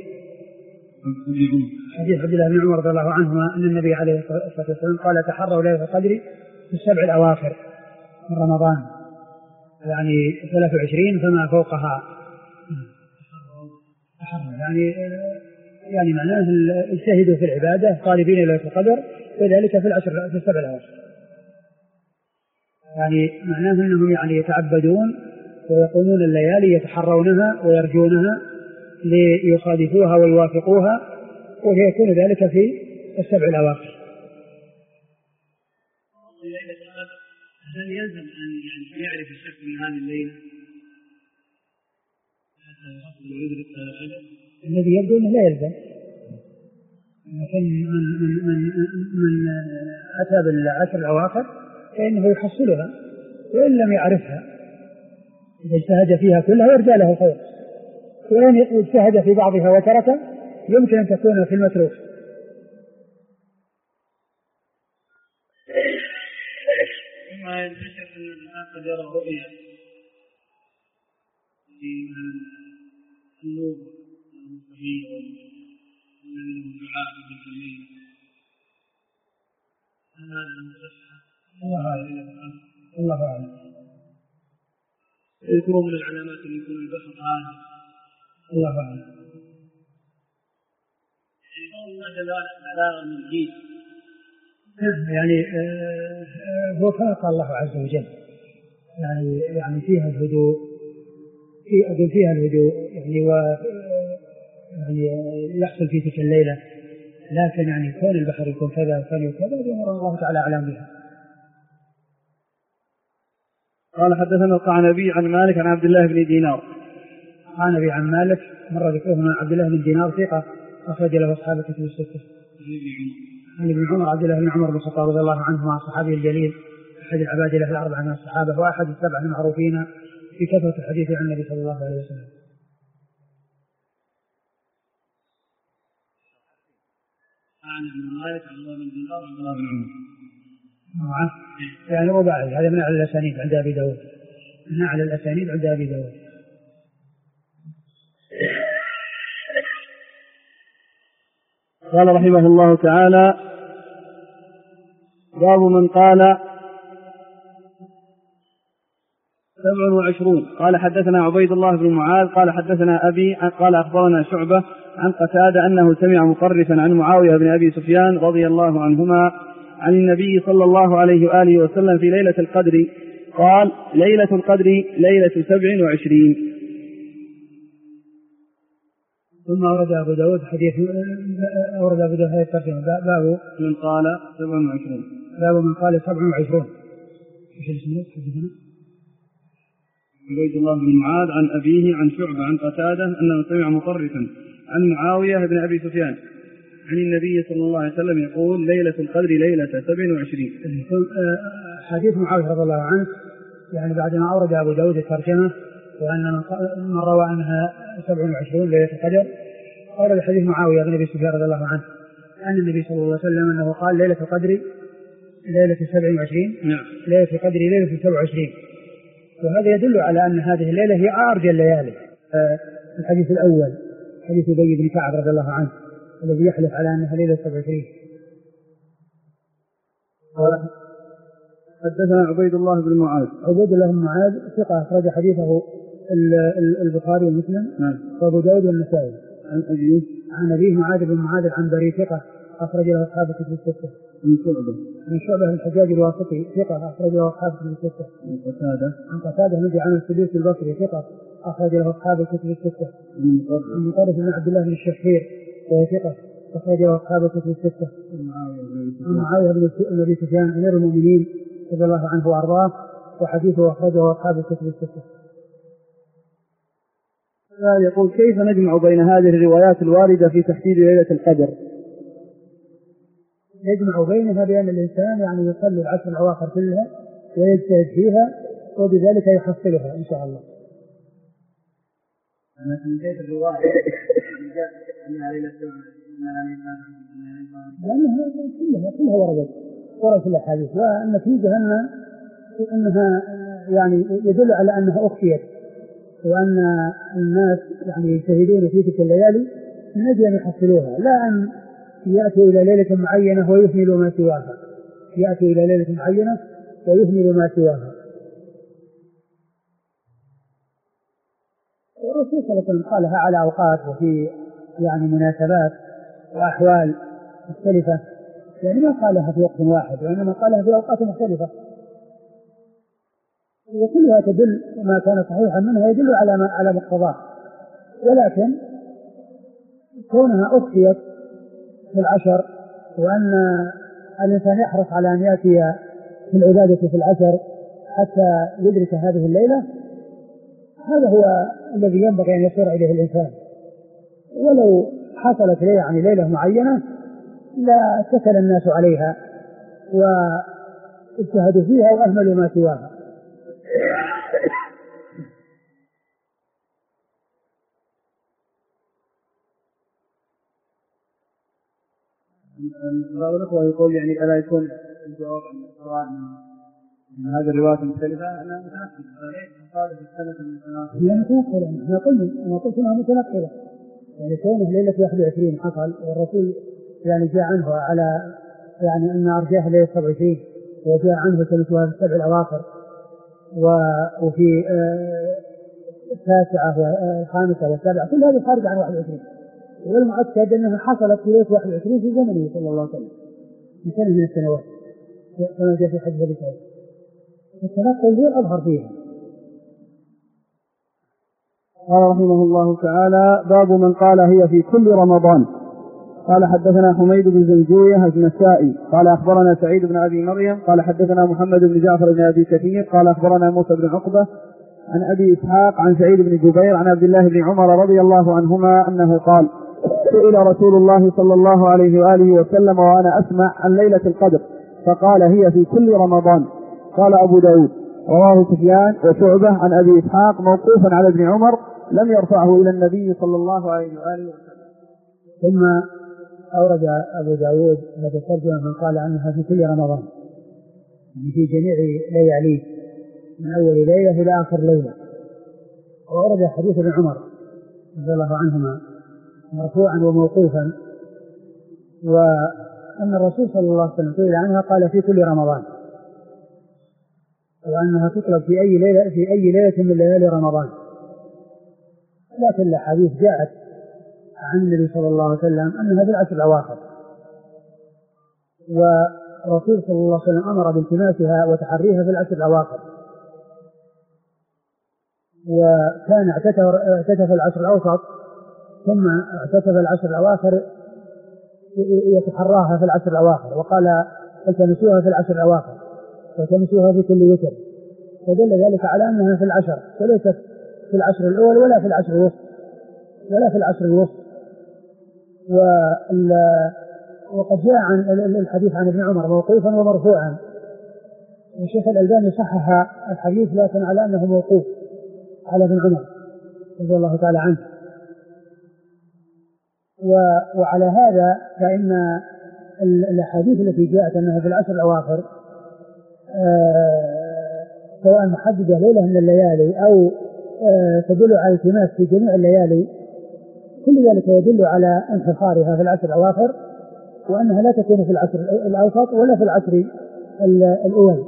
عبد الله بن عمر رضي الله عنهما أن النبي عليه الصلاة والسلام قال: تحروا ليلة القدر في 7 الأواخر من رمضان، يعني 23 فما فوقها. يعني معناه اجتهدوا في العبادة طالبين ليلة القدر وذلك في 7 الأواخر. يعني معناه أنهم يعني يتعبدون ويقومون الليالي يتحرونها ويرجونها ليصادفوها ويوافقوها، ويكون ذلك في السبع الأواخر. هل يلزم أن يعرف الشخص من هذه الليلة الذي يبدو أنه لا يلزم، لكن من أتى بالعشر الأواخر فإنه يحصلها، وإن لم يعرفها إذا اجتهد فيها كلها يرجى له خير، وإن اجتهد في بعضها وترك يمكن أن تكون في المتروك. ما ينتشر أن الإنسان قد يرى رؤيا في النور المستقيم والذي له دعاء بالجميل، هذا المصحح الله أعلم. يذكرون من العلامات اللي يكون البشر هذا الله أعلم. يعني هو خلق الله عز وجل، يعني فيها الهدوء، فيها الهدوء يعني يعني يحصل في تلك الليلة، لكن يعني كون البحر يكون كذا وكان كذا الله تعالى أعلم بها. قال حدثنا القعنبي عن مالك عن عبد الله بن دينار. القعنبي عن مالك مر ذكره من عبد الله بن دينار ثقة أخرج له أصحاب الكتب الستة. عن ابن عمر عبد الله بن عمر بن الخطاب رضي الله عنهما الصحابي الجليل أحد العبادلة الأربعة من الصحابة وأحد السبعة المعروفين في كثرة الحديث عن النبي صلى الله عليه وسلم. عن ابن مالك عن الله بن دينار عن الله بن عمر يعني رباعي، هذا من أعلى الأسانيد عند أبي داود، من أعلى الأسانيد عند أبي داود. قال رحمه الله تعالى: باب من قال 27. قال حدثنا عبيد الله بن معاذ قال حدثنا أبي قال أخبرنا شعبة عن قتادة أنه سمع مطرفا عن معاوية بن أبي سفيان رضي الله عنهما عن النبي صلى الله عليه وآله وسلم في ليلة القدر قال: ليلة القدر ليلة 27. ثم أورد أبو داود حديث أورد أبو داود هذه الترجمة باب من قال 27. باب من قال 27. ايش الاسم حدثنا؟ عبيد الله بن معاذ عن أبيه عن شعبة عن قتادة أنه سمع مطرفا عن معاوية بن أبي سفيان عن النبي صلى الله عليه وسلم يقول: ليلة القدر ليلة 27. حديث معاوية رضي الله عنه يعني بعدما أورد أبو داود الترجمة وأن من روى أنها 27 ليلة القدر، أورد حديث معاوية بن أبي سفيان رضي الله عنه أن النبي صلى الله عليه وسلم أنه قال: ليلة القدر ليلة 27. نعم. ليلة القدر ليلة 27. وهذا يدل على أن هذه الليلة هي أرجى الليالي. الحديث الأول حديث أبي بن كعب رضي الله عنه الذي يحلف على أنها ليلة 27. حدثنا عبيد الله بن معاذ. عبيد الله بن معاذ ثقة أخرج حديثه البخاري ومسلم وأبو داود والنسائي. عن أبيه معاذ بن معاذ العنبري ثقة أخرج له أصحاب الكتب الستة. من شعبة الحجاج الواسطي ثقة أخرج له أصحاب الكتب الستة. عن قتادة بن عن السدوسي البصري ثقة أخرج له أصحاب الكتب الستة. عن مطرف بن عبد الله بن الشخير وهو ثقة أخرج له أصحاب الكتب الستة. عن معاوية بن أبي سفيان أمير المؤمنين رضي الله عنه وأرضاه وحديثه أخرجه أصحاب الكتب الستة. يقول: كيف نجمع بين هذه الروايات الواردة في تحديد ليلة القدر؟ يجمع بينها بأن الإنسان يعني يصلي العشر الأواخر كلها ويجتهد فيها وبذلك يحصلها إن شاء الله. من كيف الرواية أنها ليلة لأنها كلها وردت في الأحاديث، والنتيجة أنها يعني يدل على أنها أخفيت، وأن الناس يعني يجتهدون في تلك الليالي من أجل أن يحصلوها، لا أن يأتوا إلى ليلة معينة ويهملوا ما سواها. يأتوا إلى ليلة معينة ويهملوا ما سواها. الرسول صلى الله عليه وسلم قالها على أوقات وفي يعني مناسبات وأحوال مختلفة، يعني ما قالها في وقت واحد وإنما قالها في أوقات مختلفة. وكلها تدل ما كان صحيحا منها يدل على مقتضاه، ولكن كونها أخفيت في العشر وأن الإنسان يحرص على أن يأتي في العبادة في العشر حتى يدرك هذه الليلة، هذا هو الذي ينبغي أن يسير إليه الإنسان. ولو حصلت ليلة معينة لا اتكل الناس عليها واجتهدوا فيها وأهملوا ما سواها. بعض الأخوة يقول يعني ألا يكون الجواب من هذه الروايات المختلفة أنها متنقلة هي متنقلة. أنا قلت أنها متنقلة، يعني كونه ليلة 21 حصل والرسول يعني جاء عنه على يعني أن أرجاها ليلة 27 وجاء عنه ثلثها في السبع الأواخر وفي التاسعة والخامسة والسابعة، كل هذا خارج عن 21. والمؤكد أنها حصلت في ليلة 21 في زمنه صلى الله عليه وسلم في سنة من السنوات كما جاء في حديث أبي سعيد. التنقل هو الأظهر فيها. قال رحمه الله تعالى: باب من قال هي في كل رمضان. قال حدثنا حميد بن زنجوية النسائي قال أخبرنا سعيد بن أبي مريم قال حدثنا محمد بن جعفر بن أبي كثير قال أخبرنا موسى بن عقبة عن أبي إسحاق عن سعيد بن جبير عن عبد الله بن عمر رضي الله عنهما أنه قال: سئل رسول الله صلى الله عليه وآله وسلم وأنا أسمع عن ليلة القدر فقال: هي في كل رمضان. قال أبو داود: رواه سفيان وشعبة عن أبي إسحاق موقوفا على ابن عمر لم يرفعه إلى النبي صلى الله عليه وآله وسلم. ثم أورد أبو داود هذا الترجمة من قال عنها في كل رمضان، يعني في جميع لياليه من أول ليلة إلى آخر ليلة. وأورد حديث ابن عمر رضي الله عنهما مرفوعا وموقوفا، وأن الرسول صلى الله عليه وسلم سئل عنها قال: في كل رمضان، وأنها تطلب في أي ليلة من ليالي رمضان. لكن الحديث جاءت عن النبي صلى الله عليه وسلم أنها في العشر الأواخر، والرسول صلى الله عليه وسلم أمر بالتماسها وتحريها في العشر الأواخر، وكان اعتكف العشر الأوسط ثم اعتكف العشر الأواخر يتحراها في العشر الأواخر، وقال: التمسوها في العشر الأواخر وتمسوها في كل وتر، فدل ذلك على أنها في العشر وليست في العشر الأول ولا في العشر الوسط وقد جاء عن الحديث عن ابن عمر موقوفا ومرفوعا، والشيخ الألباني صحح الحديث لكن على أنه موقوف على ابن عمر رضي الله تعالى عنه. وعلى هذا فإن الأحاديث التي جاءت أنها في العشر الأواخر سواء محددة ليلة من الليالي أو تدل على التماس في جميع الليالي، كل ذلك يدل على انحصارها في العشر الأواخر، وأنها لا تكون في العشر الأوسط ولا في العشر الأول.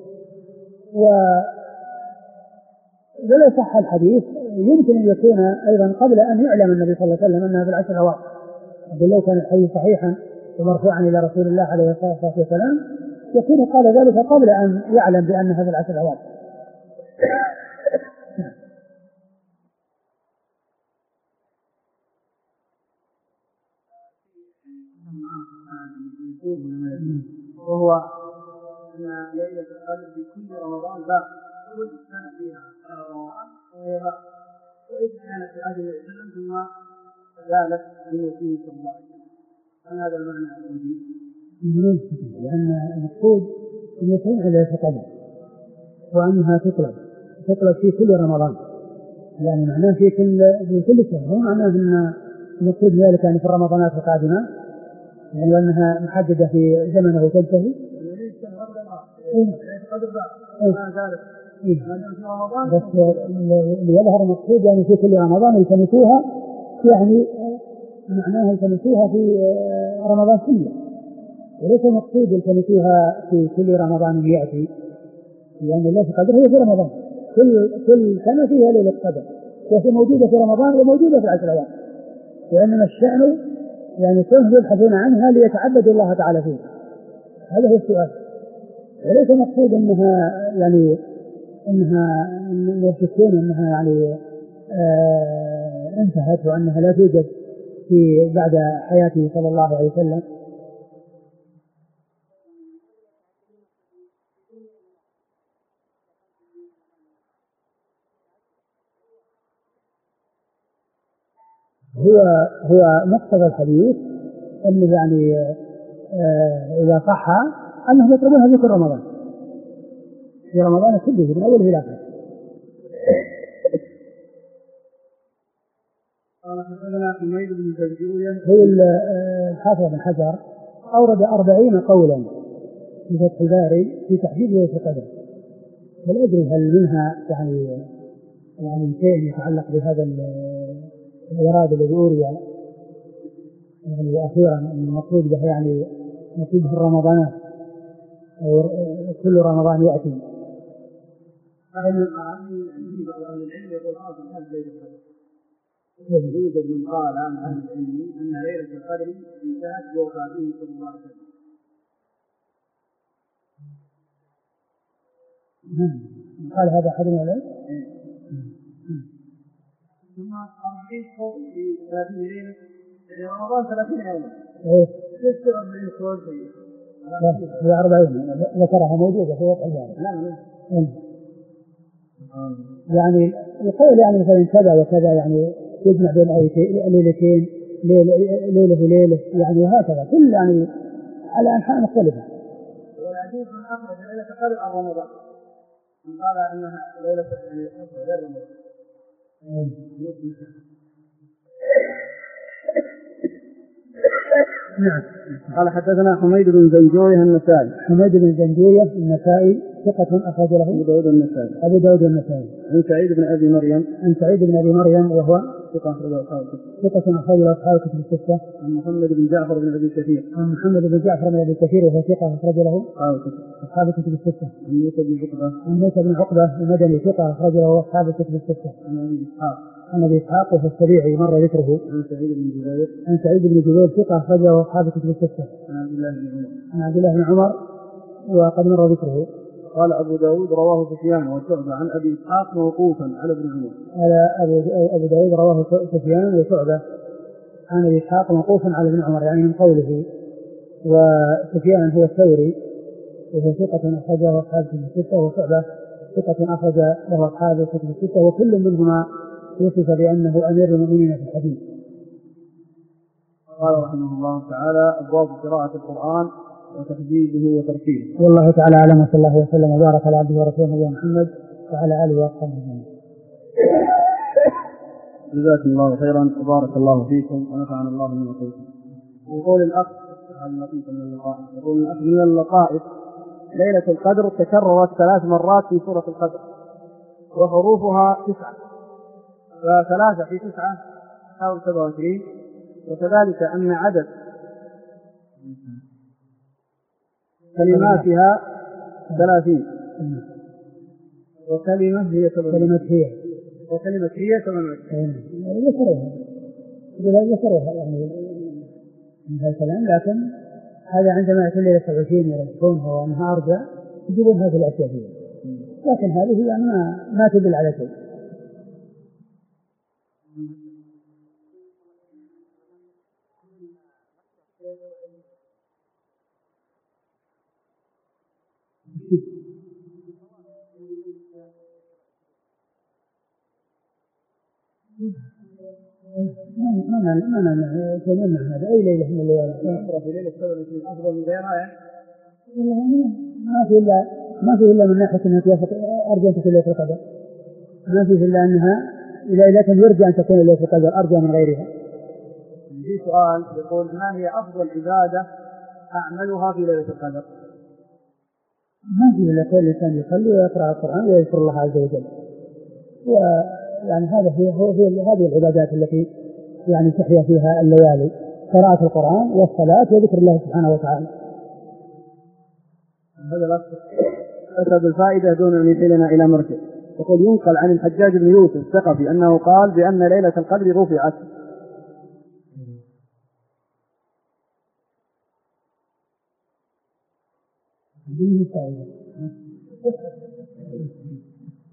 ولو صح الحديث يمكن أن يكون أيضا قبل أن يعلم النبي صلى الله عليه وسلم أنها في العشر الأواخر، لو كان الحديث صحيحا ومرفوعا إلى رسول الله عليه الصلاة والسلام يكون قال ذلك قبل أن يعلم بأنها في العشر الأواخر. وهو أن ليلة القدر في كل رمضان باقي كل سنة فيها رمضان وهي باقي، وإذ كانت في هذه السنة ثم زالت بوفيه صلى الله عليه وسلم. هذا المعنى الوجيه، لأن المقصود أن يكون عليها القدر وأنها تطلب في كل رمضان، يعني معناه في كل شهر، مو معناه أن المقصود ذلك يعني في الرمضانات القادمة، يعني أنها محددة في زمنه وتنتهي. بس ليظهر المقصود يعني في كل رمضان يلتمسوها، يعني معناها يلتمسوها في رمضان كله، وليس المقصود يلتمسوها في كل رمضان يأتي، لأن ليلة القدر هي في رمضان، كل سنة فيها ليلة القدر، وهي موجودة في رمضان وموجودة في العشر الأواخر، وإنما الشأن يعني كونهم يبحثون عنها ليتعبدوا الله تعالى فيها. هذا هو السؤال، وليس مقصود أنها يعني أنها يشكون أنها يعني انتهت وأنها لا توجد في بعد حياته صلى الله عليه وسلم. هو مقتضى الحديث أن يعني إذا صح أنهم يطلبونها في كل رمضان، في رمضان كله من أول إلى آخر. قال حدثنا حميد بن زنجوية. هو الحافظ بن حجر أورد 40 قولا في فتح الباري في تحديد ليلة القدر، فلا أدري هل منها يعني شيء يتعلق بهذا الإرادة الذي أوري يعني أخيرا المقصود به يعني مقصود به الرمضانات أو كل رمضان يأتي. يوجد من قال عن أهل العلم أن ليلة القدر انتهت بوفاته صلى الله عليه وسلم. قال هذا أحد من العلم. ثم 40 قول في هذه الليلة رمضان 30 يوما. يذكر من القول هي 40 ذكرها موجودة في وضع الباري. لا. يعني يقول يعني مثلا كذا وكذا يعني يجمع بين ليلتين ليلة يعني وهكذا كل يعني على أنحاء مختلفة. والعجيب من أخرج ليلة القدر عن رمضان من قال أنها ليلة غير رمضان. نعم. قال حدثنا حميد بن زنجوية النسائي. حميد بن زنجوية النسائي ثقة أخرج له أبو داود النسائي. عن سعيد بن أبي مريم وهو ثقة أخرج له أصحاب الكتب الستة. عن محمد بن جعفر بن أبي كثير وهو ثقة أخرج له أصحاب الكتب الستة. عن موسى بن عقبة المدني ثقة أخرج له أصحاب الكتب الستة. عن أبي إسحاق وهو السبيعي مر ذكره. عن سعيد بن جبير ثقة أخرج له أصحاب الكتب الستة. عن عبد الله بن عمر وقد مر ذكره. قال أبو داود رواه سفيان وشعبة عن أبي إسحاق موقوفا على ابن عمر. أبو داود رواه سفيان وشعبة عن أبي إسحاق موقوفا على ابن عمر يعني من قوله. وسفيان هو الثوري وهو ثقة أخرجه أصحاب الكتب الستة، وشعبة ثقة أخرج له أصحاب الكتب الستة، وكل منهما وصف بأنه أمير المؤمنين في الحديث. قال رحمه الله تعالى: أبواب قراءة القرآن وتحديده وترتيبه. والله تعالى أعلم، وصلى الله وسلم وبارك على عبده ورسوله نبينا محمد وعلى آله وصحبه أجمعين. جزاكم الله خيرا وبارك الله فيكم ونفعنا الله بما قلتم. يقول الأخ من اللطائف ليلة القدر تكررت 3 مرات في سورة القدر وحروفها 9، ف3 في 9 أو 27، وكذلك أن عدد كلماتها 30 وكلمة هي 27. ذكروها يعني من هذا الكلام، لكن هذا عندما يكون ليلة 27 يرجعونها وأنها أرجع يجيبون هذه الأشياء فيها، لكن هذه يعني ما تدل على شيء. ما تمنع هذا أي ليلة من الليالي في ليلة 27 أفضل من غيرها. ما في إلا من ناحية أنها توافق أرجى أن تكون ليلة القدر، ما في إلا أنها إذا كان يرجى أن تكون ليلة القدر أرجى من غيرها. في سؤال يقول: ما هي أفضل عبادة أعملها في ليلة القدر؟ ما في إلا كل إنسان يصلي ويقرأ القرآن ويذكر الله عز وجل، ويعني هذه العبادات التي يعني تحيا فيها الليالي: قراءة القرآن والصلاة وذكر الله سبحانه وتعالى. هذا الأصل أسد الفائدة دون أن يحيلنا إلى مركز. يقول: ينقل عن الحجاج بن يوسف الثقفي أنه قال بأن ليلة القدر رفعت. هذه فائدة.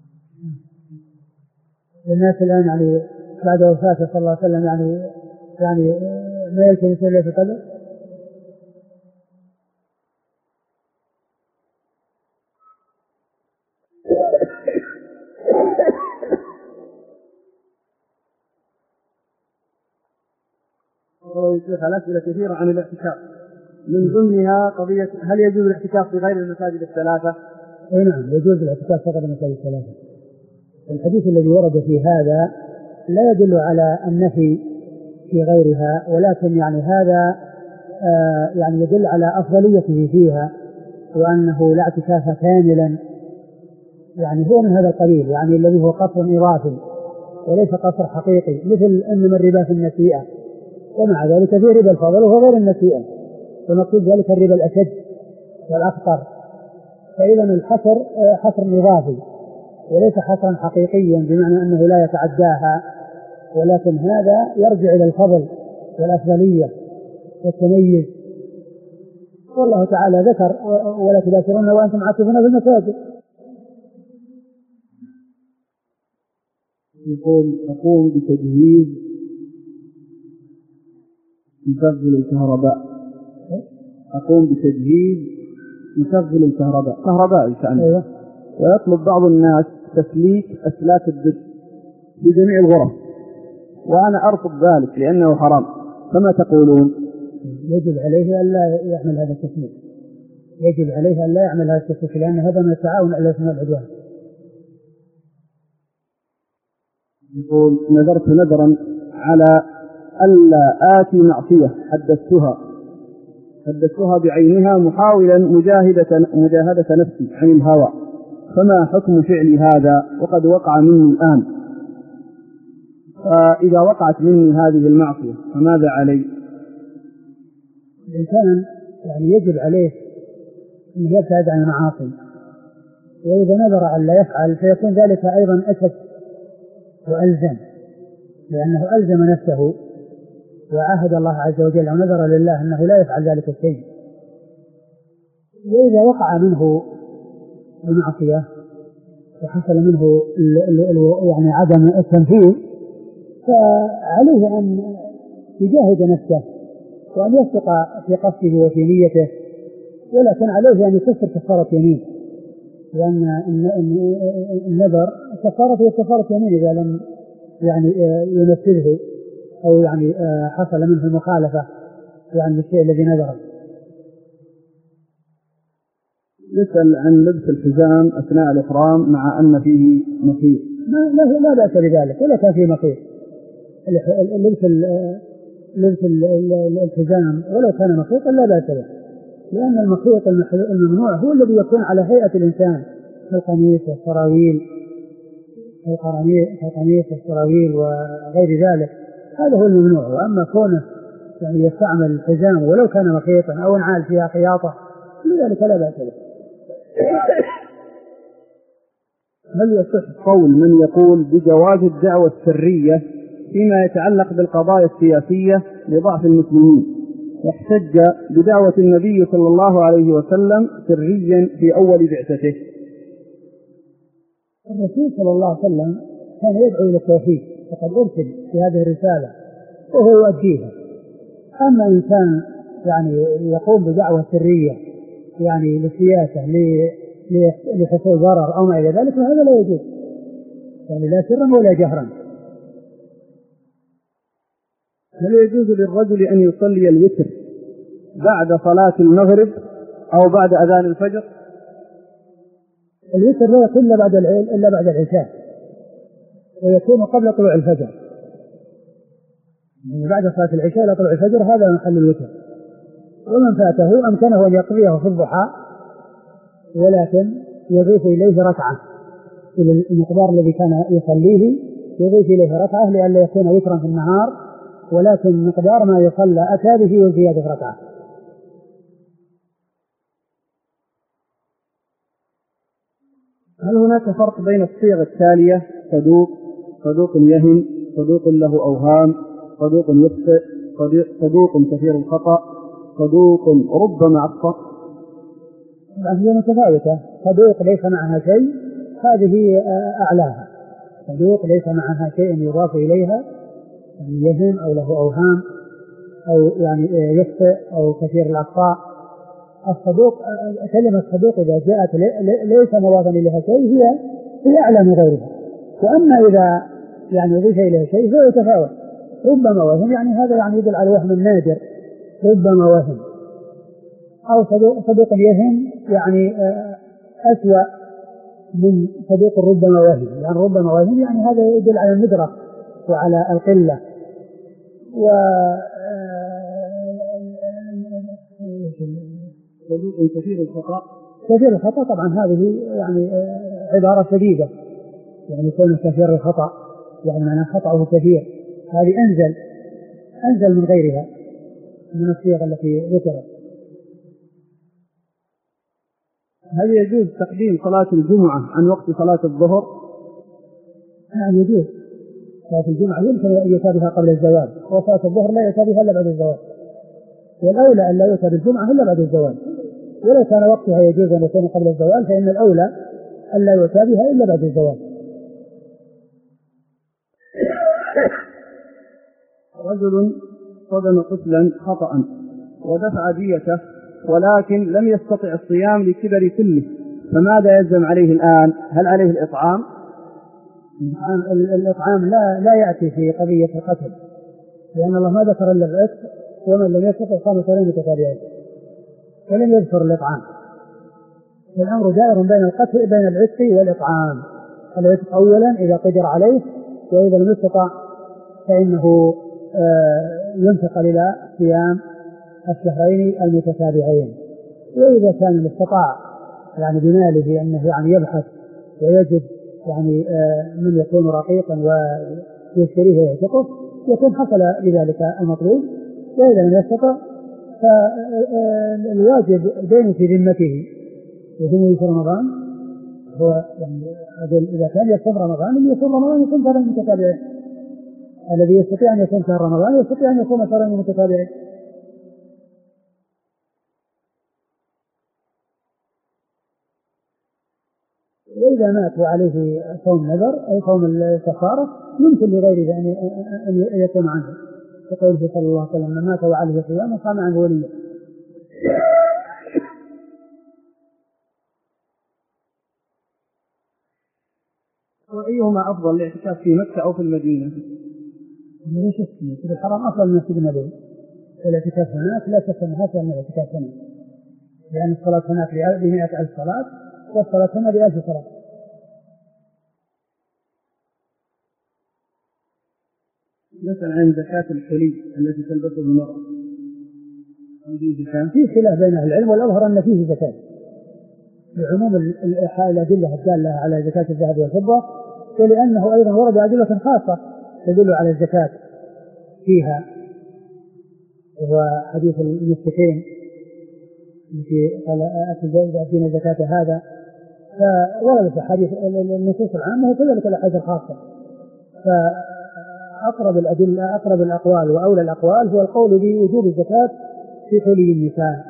الناس الآن يعني بعد وفاته صلى الله عليه وسلم يعني ما يلتمس إلا في القدر. على أسئلة كثيرة عن الاعتكاف، من ضمنها قضية هل يجوز الاعتكاف في غير المساجد الثلاثة؟ أي نعم يجوز الاعتكاف فقط في المساجد الثلاثة. الحديث الذي ورد في هذا لا يدل على النفي في غيرها، ولكن يعني هذا يعني يدل على أفضليته فيها، وأنه لا اعتكاف كاملا يعني هو من هذا القبيل، يعني الذي هو قصر إضافي وليس قصر حقيقي، مثل إنما الربا في النسيئة، ومع ذلك في ربا الفضل وهو غير النسيئة، ونقول ذلك الربا الأشد والأخطر. فإذا الحصر حصر إضافي وليس حصرا حقيقيا بمعنى أنه لا يتعداها، ولكن هذا يرجع إلى الفضل والأفضلية والتميز. والله تعالى ذكر ولا تباشرون وأنتم عاكفون في المساجد. يقول أقوم بتجهيز مشغل الكهرباء، أقوم بتجهيز مشغل الكهرباء كهربائي كأنه، ويطلب بعض الناس تسليك أسلاك الدش في جميع الغرف، وأنا أرفض ذلك لأنه حرام، فما تقولون؟ يجب عليه أن لا يعمل هذا التسليك، يجب عليه أن لا يعمل هذا التسليك، لأن هذا من التعاون على الإثم والعدوان. يقول نذرت نذرا على ألا آتي معصية حدثتها بعينها محاولا مجاهدة نفسي عن الهوى، فما حكم فعلي هذا وقد وقع مني الآن؟ فإذا وقعت مني هذه المعصية فماذا علي؟ الإنسان يعني يجب عليه أن يبتعد عن المعاصي، وإذا نذر أن لا يفعل فيكون ذلك أيضا أشد وألزم، لأنه ألزم نفسه وعهد الله عز وجل ونذر لله أنه لا يفعل ذلك الشيء. وإذا وقع منه المعصية وحصل منه يعني عدم التنفيذ فعليه أن يجاهد نفسه وأن يصدق في قصده وفي نيته، ولكن عليه أن يكفر كفارة يمين، لأن النذر كفارة كفارة يمين إذا لم يعني ينفذه أو يعني حصل منه المخالفة يعني الشيء الذي نذره. يسأل عن لبس الحزام أثناء الإحرام مع أن فيه مخيط. لا بأس بذلك ولا كان فيه مخيط. لبس الحزام ولو كان مخيطا لا بأس به، لأن المخيط الممنوع هو الذي يكون على هيئة الإنسان كالقميص والسراويل وغير ذلك، هذا هو الممنوع. وأما كونه يعني يستعمل الحزام ولو كان مخيطا أو نعال فيها خياطة لذلك لا بأس به. هل يصح قول من يقول بجواز الدعوة السرية فيما يتعلق بالقضايا السياسية لضعف المسلمين، واحتج بدعوة النبي صلى الله عليه وسلم سريا في أول بعثته؟ الرسول صلى الله عليه وسلم كان يدعو إلى التوحيد فقد أرسل في هذه الرسالة وهو يؤديها. أما إنسان يعني يقوم بدعوة سرية يعني للسياسة لحصول ضرر أو ما إلى ذلك فهذا لا يجوز، يعني لا سرا ولا جهرا. هل يجوز للرجل أن يصلي الوتر بعد صلاة المغرب أو بعد أذان الفجر؟ الوتر لا يكون إلا بعد العشاء، ويكون قبل طلوع الفجر، يعني بعد صلاة العشاء إلى طلوع الفجر هذا محل الوتر. ومن فاته أمكنه أن يقضيه في الضحى، ولكن يضيف إليه ركعة إلى المقدار الذي كان يصليه، يضيف إليه ركعة لئلا يكون وترا في النهار، ولكن مقدار ما يصلى أتى به وزيادة ركعة. هل هناك فرق بين الصيغ التالية صدوق يهم، صدوق له أوهام، صدوق يخطئ، صدوق كثير الخطأ، صدوق ربما أخطأ؟ هي متفاوتة. صدوق ليس معها شيء هذه أعلاها، صدوق ليس معها شيء يضاف إليها، يعني يهم أو له أوهام أو يعني يخطئ أو كثير الأخطاء. الصدوق، كلمة صدوق إذا جاءت ليس مضافا إليها شيء هي أعلى من غيرها. وأما إذا يعني أضيف إليها شيء فهو يتفاوت، ربما وهم، يعني هذا يعني يدل على الوهم النادر، ربما وهم، أو صدوق يهم يعني أسوأ من صدوق ربما وهم، يعني ربما وهم يعني هذا يدل على الندرة وعلى القلة. و صدوق كثير الخطأ. كثير الخطأ طبعا هذه يعني عبارة شديدة، يعني يكون كثير الخطأ يعني معنى خطأه كثير، هذه أنزل من غيرها من الصيغ التي ذكرت. هل يجوز تقديم صلاة الجمعة عن وقت صلاة الظهر؟ نعم يجوز، صلاة الجمعة يمكن أن يؤتى بها قبل الزوال، وصلاة الظهر لا يؤتى بها إلا بعد الزوال، والأولى أن لا يؤتى بالجمعة إلا بعد الزوال، ولو كان وقتها يجوز أن يكون قبل الزوال فإن الأولى أن لا يؤتى بها إلا بعد الزوال. رجل صدم طفلا خطأ ودفع ديته ولكن لم يستطع الصيام لكبر كله، فماذا يلزم عليه الآن؟ هل عليه الإطعام؟ الإطعام لا يأتي في قضية القتل، لأن الله ما ذكر إلا العتق، ومن لم يستطع صام شهرين متتابعين، ولم يذكر الإطعام. الأمر دائر بين العتق والإطعام. العتق أولا إذا قدر عليه، وإذا لم يستطع فإنه ينتقل إلى صيام الشهرين المتتابعين. وإذا كان استطاع يعني بماله أنه يعني يبحث ويجد يعني من يكون رقيقا ويشتريه ويعتقه يكون حصل لذلك المطلوب. وإذا لم يستطع فالواجب دين في ذمته يصوم في رمضان، هو يعني إذا كان يصوم رمضان يصوم رمضان يصوم شهرين متتابعين. الذي يستطيع أن يصوم شهر رمضان يستطيع أن يصوم شهرين متتابعين. وإذا مات وعليه صوم نذر أو صوم الكفارة يمكن لغيره أن يكون عنه، كقوله صلى الله عليه وسلم: من مات وعليه صيام صام عنه وليه. وأيهما أفضل، الاعتكاف في مكة أو في المدينة؟ ليش في الحرم أفضل من المسجد النبوي، والاعتكاف هناك لا شك أنه أفضل من الاعتكاف هناك، لأن الصلاة هناك ب100,000 صلاة والصلاة هنا ب1000 صلاة. مثلا عن زكاة الحلي التي تلبسه المرأة في خلاف بين أهل العلم، والأظهر أن فيه زكاة لعموم الأدلة الدالة على زكاة الذهب والفضة، ولأنه أيضا ورد أدلة خاصة تدل على الزكاة فيها، وهو حديث المسكين التي قال أتزوجين زكاة هذا، فوردت حديث النصوص العامة وكذلك الأحاديث الخاصة. فأقرب الأدلة أقرب الأقوال وأولى الأقوال هو القول بوجوب الزكاة في حلي النساء.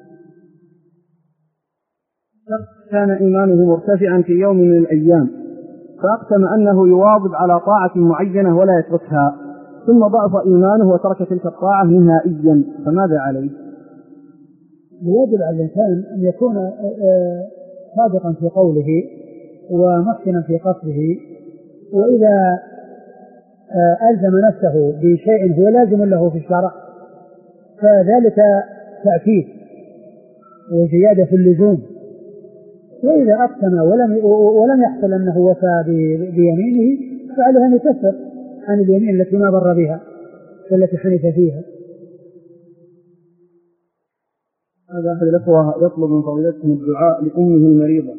كان إيمانه مرتفعا في يوم من الأيام فأقسم أنه يواظب على طاعة معينة ولا يتركها، ثم ضعف إيمانه وترك تلك الطاعة نهائيا، فماذا عليه؟ يجب على الإنسان أن يكون صادقا في قوله ومحسنا في قصده، وإذا ألزم نفسه بشيء هو لازم له في الشرع فذلك تأكيد وزيادة في اللزوم. وإذا أقسم ولم يحصل أنه وفى بيمينه فعليه أن يكفر عن اليمين التي ما بر بها والتي حنث فيها. هذا أحد الأخوة يطلب من فضيلتكم الدعاء لأمه المريضة.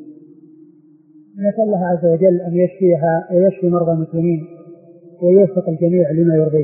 نسأل الله عز وجل أن يشفيها ويشفي مرضى المسلمين ويوفق الجميع لما يرضيه.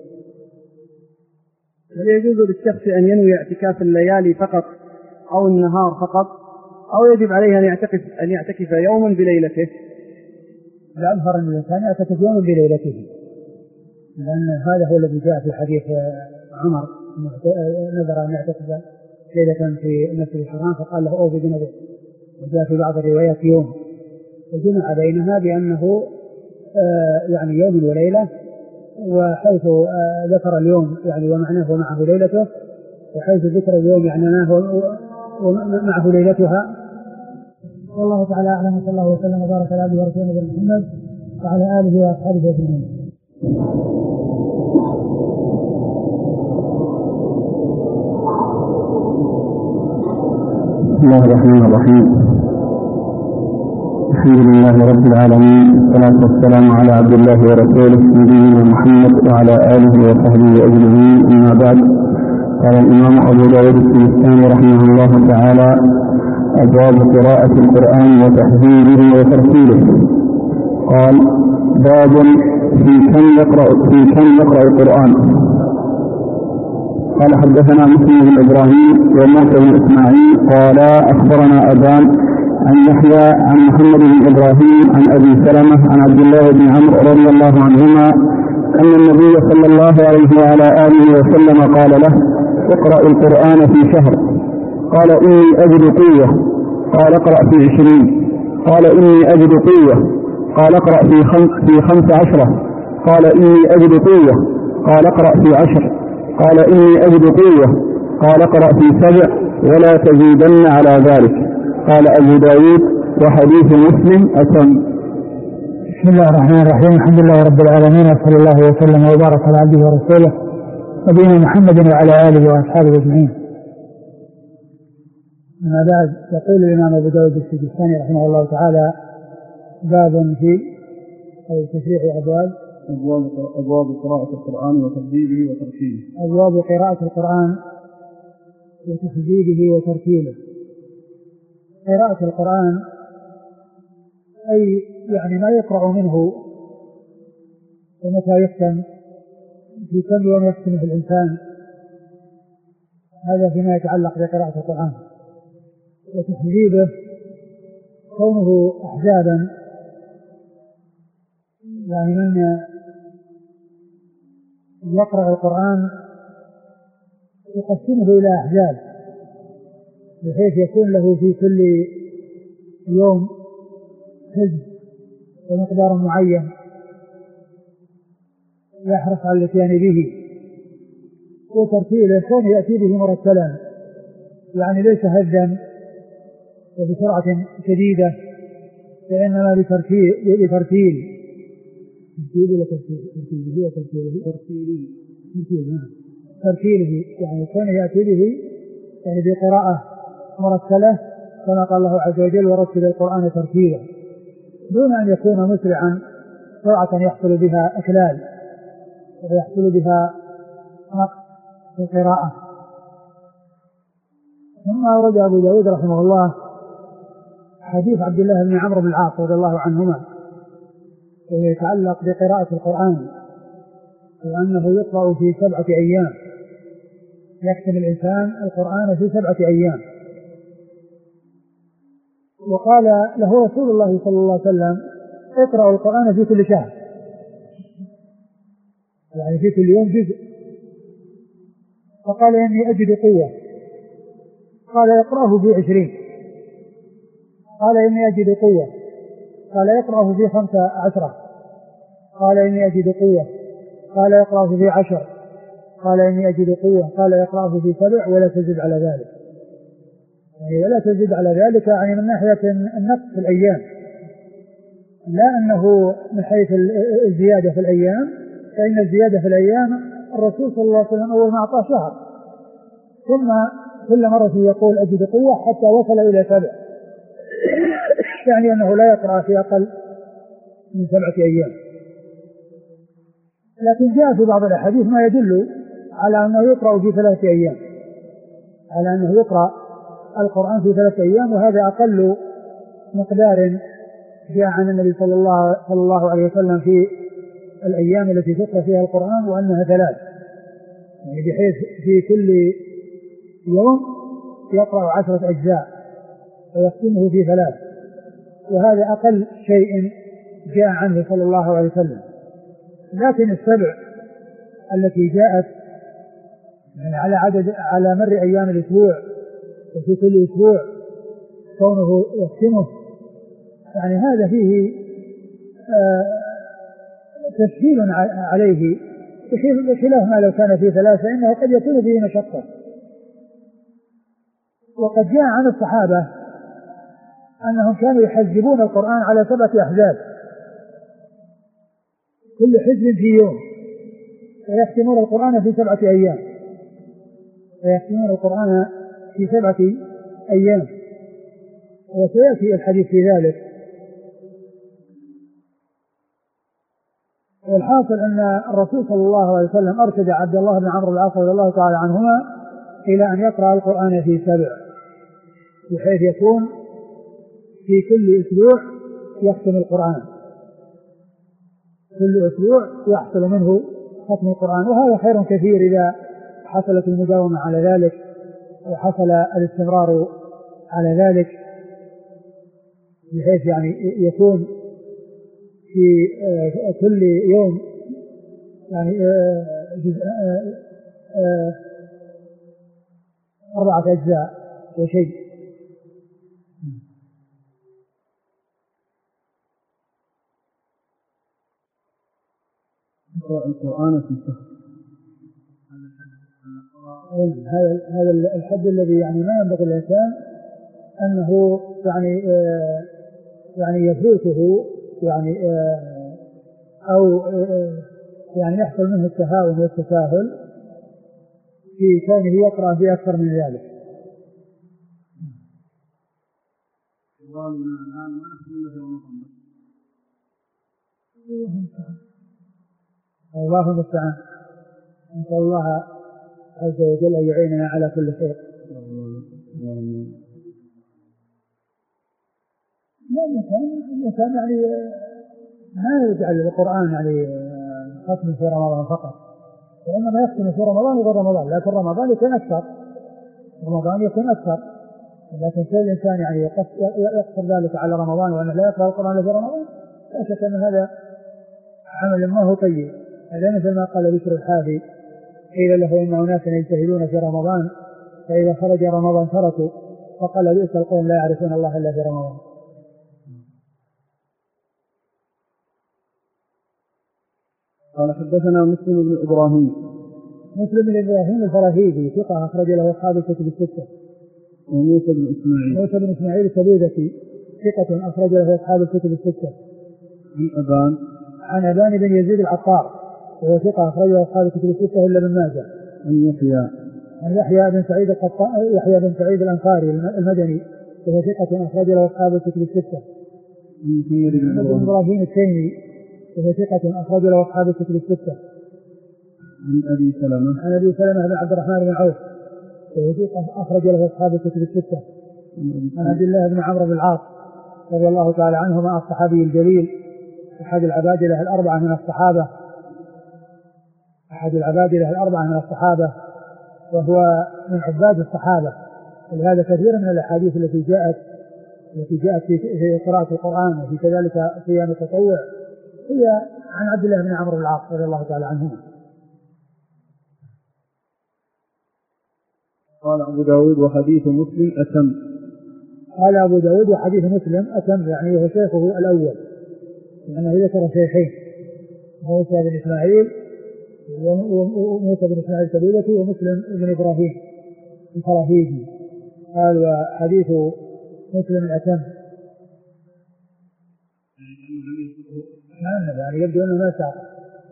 هل يجوز للشخص أن ينوي اعتكاف الليالي فقط أو النهار فقط، أو يجب عليه أن يعتكف يوما بليلته؟ الأظهر أن الإنسان يعتكف يوما بليلته، لأن هذا هو الذي جاء في حديث عمر نذر أن يعتكف ليلة في المسجد الحرام فقال له أوفي بنذره، وجاء في بعض الروايات يوم، وجمع بينها بأنه يعني يوم وليلة، وحيث ذكر اليوم يعني ومعناه ومعه ليلته، وحيث ذكر اليوم يعني معه ليلتها. والله تعالى أعلم، صلى الله وسلم وبارك على عبده ورسوله محمد وعلى آله وأصحابه أجمعين. بسم الله الرحمن الرحيم. الحمد لله رب العالمين، والصلاة والسلام على عبد الله ورسوله نبينا محمد وعلى آله وصحبه أجمعين. أما بعد، قال الإمام أبو داود السجستاني رحمه الله تعالى: أبواب قراءة القرآن وتحذيره وترتيله. قال: باب في كم يقرأ القرآن. قال: حدثنا مسلم بن إبراهيم وموسى بن إسماعيل قال: أخبرنا أبان عن يحيى عن محمد بن إبراهيم عن أبي سلمة عن عبد الله بن عمرو رضي الله عنهما أن النبي صلى الله عليه وعلى آله وسلم قال له: اقرأ القرآن في شهر. قال: إني أجد قوة. قال: اقرأ في 20. قال: إني أجد قوة. قال: اقرأ في 15. قال: إني أجد قوة. قال: اقرأ في 10. قال: إني أجد قوة. قال: اقرأ في 7 ولا تزيدن على ذلك. قال أبو داود: وحديث مسلم أتم. بسم الله الرحمن الرحيم. الحمد لله رب العالمين، وصلى الله وسلم وبارك على عبده ورسوله نبينا محمد وعلى آله وأصحابه أجمعين. أما بعد، يقول الإمام أبو داود السجستاني رحمه الله تعالى: باب في تشريع أبواب قراءة القرآن وتحديده وترتيله. أبواب قراءة القرآن وتحديده وترتيله. قراءة القرآن أي يعني ما يقرأ منه ومتى يختم، في كم يوم يختم الإنسان، هذا فيما يتعلق بقراءة القرآن. وتحديده كونه أحزابا، يعني من يقرأ القرآن يقسمه إلى أحزاب، بحيث يكون له في كل يوم حزب ومقدار معين يحرص على الاتيان به. وترتيله كون يأتي به مرتلا، يعني ليس هزا وبسرعة شديدة، وإنما ترتيله يعني كون يأتي به يعني بقراءة مرتلة، كما قال الله عز وجل: ورتل القرآن ترتيلا، دون أن يكون مسرعا سرعة يحصل بها إخلال ويحصل بها نقص في القراءة. ثم أورد أبو داود رحمه الله حديث عبد الله بن عمرو بن العاص رضي الله عنهما يتعلق بقراءة القرآن، وأنه يقرأ في 7 أيام، يختم الإنسان القرآن في 7 أيام. وقال له رسول الله صلى الله عليه وسلم: اقرأ القرآن في كل شهر، يعني في كل يوم جزء. فقال: إني أجد قوة. قال: يقرأه في 20. قال: إني أجد قوة. قال: يقرأه في 15. قال: إني أجد قوة. قال: يقرأه في 10. قال: إني أجد قوة. قال: يقرأه في 7 ولا تزد على ذلك. يعني ولا تزد على ذلك يعني من ناحية النقص في الأيام، لا أنه من حيث الزيادة في الأيام، فإن الزيادة في الأيام الرسول صلى الله عليه وسلم أول ما أعطاه شهر، ثم كل مرة يقول أجد قوة حتى وصل إلى 7، يعني أنه لا يقرأ في أقل من 7 أيام. لكن جاء في بعض الأحاديث ما يدل على أنه يقرأ في 3 أيام، على أنه يقرأ القرآن في 3 أيام، وهذا أقل مقدار جاء عن النبي صلى الله عليه وسلم في الأيام التي تقرأ فيها القرآن، وأنها 3، يعني بحيث في كل يوم يقرأ 10 أجزاء ويختمه في 3، وهذا أقل شيء جاء عنه صلى الله عليه وسلم. لكن 7 التي جاءت يعني على مر أيام الأسبوع، وفي كل أسبوع كونه يختمه، يعني هذا فيه تسهيل عليه، بخلاف ما لو كان في 3 فإنه قد يكون فيه مشقة. وقد جاء عن الصحابة أنهم كانوا يحزبون القرآن على 7 أحزاب، كل حزب في يوم، ويختمون القرآن في 7 أيام، ويختمون القرآن في 7 أيام، وسيأتي الحديث في ذلك. والحاصل أن الرسول صلى الله عليه وسلم أرشد عبد الله بن عمرو بن العاص رضي الله تعالى عنهما إلى أن يقرأ القرآن في 7، بحيث يكون في كل أسبوع يختم القرآن، كل أسبوع يحصل منه ختم القرآن. وهذا خير كثير إذا حصلت المداومة على ذلك وحصل الاستمرار على ذلك، بحيث يعني يكون في كل يوم يعني 4 أجزاء وشيء. القرآن في الشهر، هذا الحد الذي يعني ما ينبغي الإنسان أنه يعني يفوته يعني أو يعني يحصل منه التهاون والتساهل في كونه يقرأ في أكثر من ذلك. الله المستعان. نسأل الله عز وجل أن يعيننا على كل خير. الإنسان يعني ما يجعل القرآن يعني ختم في رمضان فقط، وإنما يختم في رمضان وغير رمضان، لكن رمضان يكون أكثر، لكن كل إنسان يعني يقصر ذلك على رمضان وأنه لا يقرأ القرآن في رمضان، لا شك أن هذا عمل ما هو طيب. هذا مثل ما قال بشر الحافي: قيل له إن أناسا يجتهدون في رمضان فإذا خرج رمضان تركوا، فقال بئس القوم لا يعرفون الله إلا في رمضان. قال حدثنا مسلم بن إبراهيم الفراهيدي ثقة أخرج له أصحاب الكتب الستة. وموسى بن إسماعيل التبوذكي ثقة أخرج له أصحاب الكتب الستة. عن أبان بن يزيد العطار وهو ثقة أخرج له أصحاب الكتب الستة إلا ابن ماجه. عن يحيى بن سعيد الأنصاري المدني وهو ثقة أخرج له أصحاب الكتب الستة. محمد بن إبراهيم التيمي وهو ثقة أخرج له أصحاب الكتب الستة. عن أبي سلمة بن عبد الرحمن بن عوف وهو ثقة أخرج له أصحاب الكتب الستة. عن عبد الله بن عمرو بن العاص رضي الله تعالى عنهما الصحابي الجليل أحد العبادلة الأربعة من الصحابة، وهو من عباد الصحابة. ولهذا كثير من الأحاديث التي جاءت في قراءة القرآن وفي كذلك صيام التطوع هي عن عبد الله بن عمرو بن العاص رضي الله تعالى عنهما. قال أبو داود وحديث مسلم أتم. قال أبو داود وحديث مسلم أتم، يعني هو شيخه الأول، لأنه ذكر شيخين: موسى بن إسماعيل التبوذكي ومسلم بن إبراهيم الفراهيدي. قال وحديث مسلم أتم، يعني يبدو أنه ما ساق.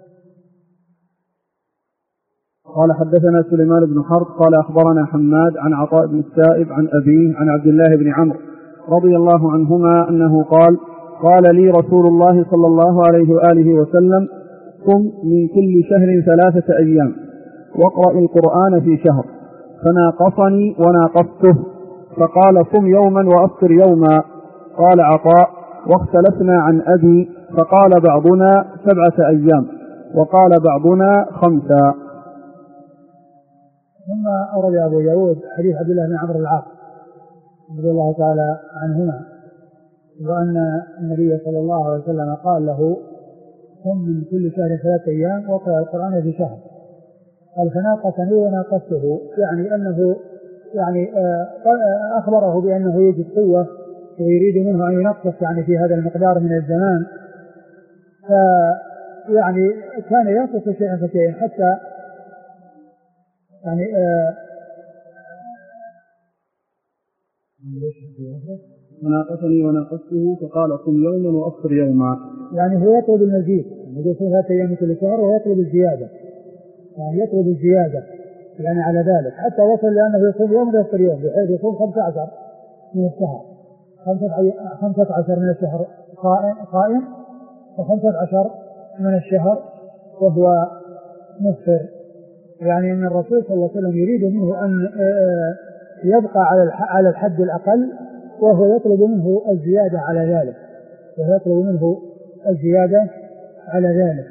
قال حدثنا سليمان بن حرب قال أخبرنا حماد عن عطاء بن السائب عن أبيه عن عبد الله بن عمرو رضي الله عنهما أنه قال لي رسول الله صلى الله عليه وآله وسلم: قم من كل شهر 3 أيام واقرأ القرآن في شهر. فناقصني وناقصته، فقال: قم يوما وأفطر يوما. قال عطاء: واختلفنا عن أبي، فقال بعضنا 7 أيام وقال بعضنا 5. ثم أورد أبو داود حديث عبد الله بن عمرو بن العاص رضي الله تعالى عنهما، وأن النبي صلى الله عليه وسلم قال له: قم من كل شهر 3 أيام واقرأ القرآن في شهر. قال: فناقصني وناقصته، يعني أنه يعني أخبره بأنه يجد قوة ويريد منه أن ينقص يعني في هذا المقدار من الزمان، يعني كان ينقص شيئا فشيئا حتى يعني وناقصني وناقصته فقال صم يوما وأفطر يوما. يعني هو يطلب المزيد، يقول 3 أيام كل شهر ويطلب الزيادة، يعني يطلب الزيادة يعني على ذلك حتى وصل لأنه يصوم يوم ويفطر يوم، بحيث يصوم 15 من الشهر، 15 من الشهر قائم و15 من الشهر وهو مفطر. يعني أن الرسول صلى الله عليه وسلم يريد منه أن يبقى على الحد الأقل، وهو يطلب منه الزيادة على ذلك، وهو يطلب منه الزيادة على ذلك.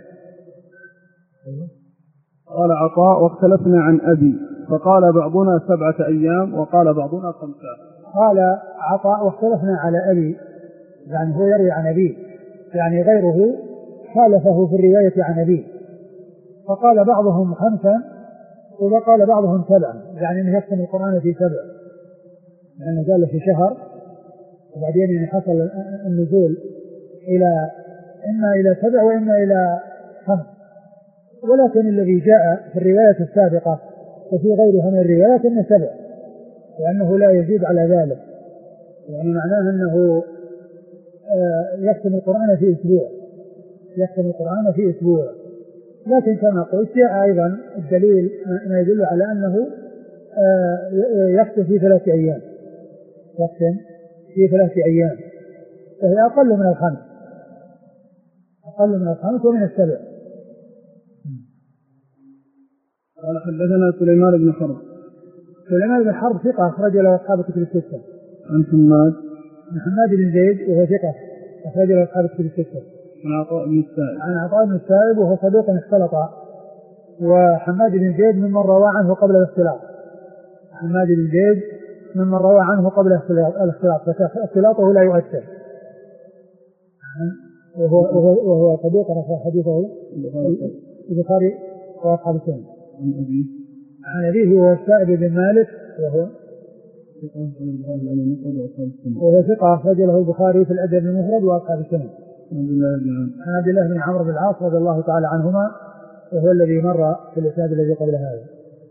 قال عطاء واختلفنا عن أبي فقال بعضنا 7 أيام وقال بعضنا 5. قال عطاء واختلفنا على أبي، يعني هو يروي عن أبيه، يعني غيره خالفه في الرواية عن أبيه، فقال بعضهم 5 وقال بعضهم 7، يعني أنه يختم القرآن في 7، لأنه قال في شهر وبعدين يعني حصل النزول إما إلى 7 وإما إلى 5. ولكن الذي جاء في الرواية السابقة وفي غيرها من الروايات أنه 7، لأنه لا يزيد على ذلك، يعني معناه أنه يختم القرآن في أسبوع، يختم القرآن في أسبوع. لكن كما قلت جاء أيضا الدليل ما يدل على أنه يختم في 3 أيام، يختم في 3 أيام، فهي أقل من 5، أقل من 5 ومن 7. قال حدثنا سليمان بن حرب. سليمان بن حرب ثقة أخرج له أصحاب الكتب الستة. عن حماد بن زيد وهو ثقة أخرج له أصحاب الكتب الستة. عن عطاء بن السائب وهو صدوق اختلط. وحماد بن زيد ممن روى عنه قبل الاختلاط، حماد بن زيد ممن روى عنه قبل الاختلاط، فاختلاطه لا يؤثر، وهو صدوق رفع حديثه البخاري وأصحاب السنن. عن أبيه هو السائب بن مالك وهو ثقة أخرج له البخاري في الأدب المفرد وأصحاب السنن. عن عبد الله بن عمرو بن العاص رضي الله تعالى عنهما، وهو الذي مر في الإسناد الذي قبل هذا.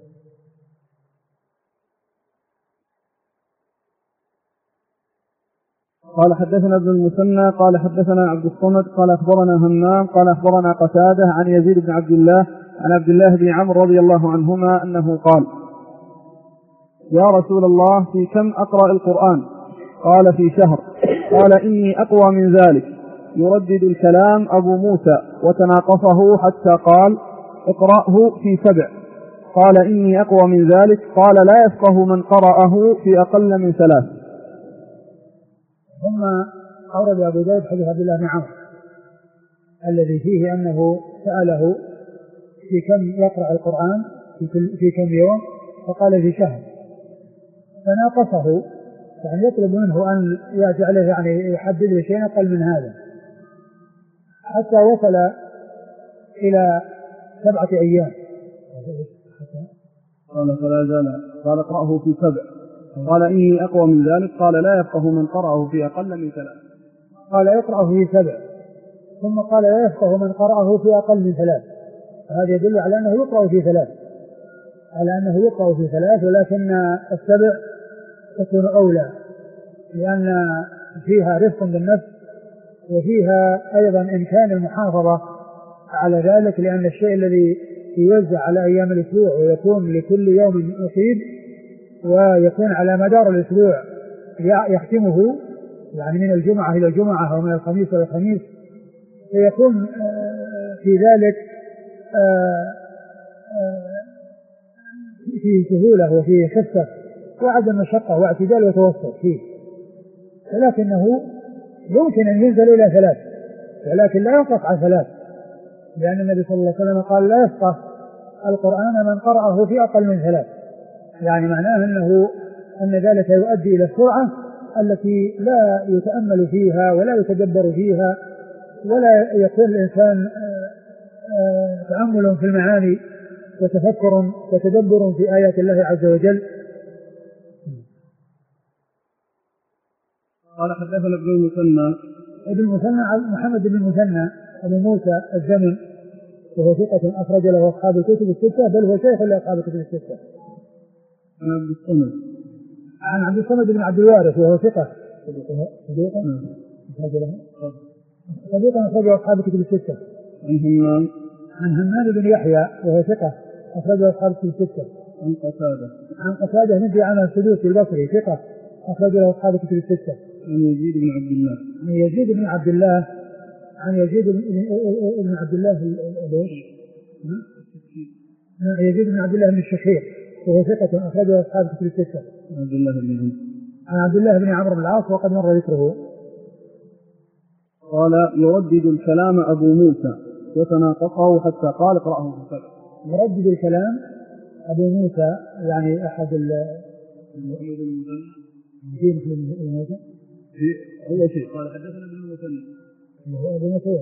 قال حدثنا ابن المثنى قال حدثنا عبد الصمد قال أخبرنا همام قال أخبرنا قتادة عن يزيد بن عبد الله عن عبد الله بن عمرو رضي الله عنهما أنه قال: يا رسول الله في كم أقرأ القرآن؟ قال: في شهر. قال: إني أقوى من ذلك. يردد الكلام أبو موسى وتناقصه حتى قال: اقرأه في 7. قال: إني أقوى من ذلك. قال: لا يفقه من قرأه في أقل من 3. ثم أورد أبو داود حديث عبد الله بن عمرو الذي فيه أنه سأله في كم يقرأ القرآن في كم يوم، فقال: في شهر. فناقصه، يعني يطلب منه أن يجعله يعني يحدد له شيء أقل من هذا، حتى وصل إلى 7 أيام. قال: فلا زال. قال: اقرأه في 7. قال: إني أقوى من ذلك. قال: لا يفقه من قرأه في أقل من 3. قال: يقرأه في 7. ثم قال: لا يفقه من قرأه في أقل من 3. هذا يدل على أنه يقرأ في 3، على أنه يقرأ في 3، ولكن 7 تكون أولى، لأن فيها رفق بالنفس، وفيها أيضا إمكان المحافظة على ذلك، لأن الشيء الذي يوزع على أيام الأسبوع ويكون لكل يوم نصيب ويكون على مدار الأسبوع يختمه، يعني من الجمعة إلى الجمعة أو من الخميس إلى الخميس، فيكون في ذلك في سهولة وفي خفة وعدم مشقة واعتدال وتوسط فيه، ولكنه يمكن أن ينزل إلى 3، ولكن لا ينقص على 3، لأن النبي صلى الله عليه وسلم قال: لا يفقه القرآن من قرأه في أقل من 3. يعني معناه أن ذلك يؤدي إلى السرعة التي لا يتأمل فيها ولا يتدبر فيها، ولا يكون الإنسان تأمل في المعاني وتفكر وتدبر في آيات الله عز وجل. قال: حدثنا ابن المثنى محمد بن المثنى أبو موسى الزمن وهو ثقة أخرج له أصحاب الكتب الستة، بل هو شيخ لأصحاب الكتب الستة. عن عبد الصمد بن عبد الوارث وهو ثقة صديقا أخرج له أصحاب الكتب الستة. عن همام بن يحيى وهو ثقة أخرج له أصحاب الكتب الستة. عن قتادة بن دعامة السدوسي البصري ثقة أخرج له أصحاب الكتب الستة. عن يزيد بن عبد الله يزيد بن عبد الله بن الشخير وهو ثقة أخرج له أصحاب الكتب الستة. عن عبد الله بن عمرو بن العاص وقد مر ذكره. قال يردد الكلام أبو موسى وتناقصه حتى قال اقرأه في الفتح. يردد الكلام أبو موسى يعني أحد أول شيء قال حدثنا ابن المثنى أبو موسى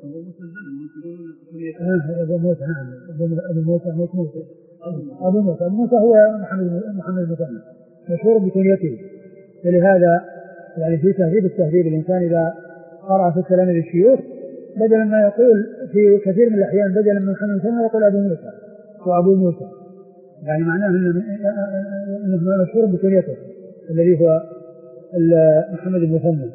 هو محمد المثنى مشهور بكنيته، فلهذا يعني في التهذيب الإنسان إذا قرأ في الكلام للشيوخ بدلا ما يقول في كثير من الأحيان بدلا من محمد المثنى يقول أبو موسى وأبو موسى، يعني معناه أنه مشهور بكنيته الذي هو محمد المثنى.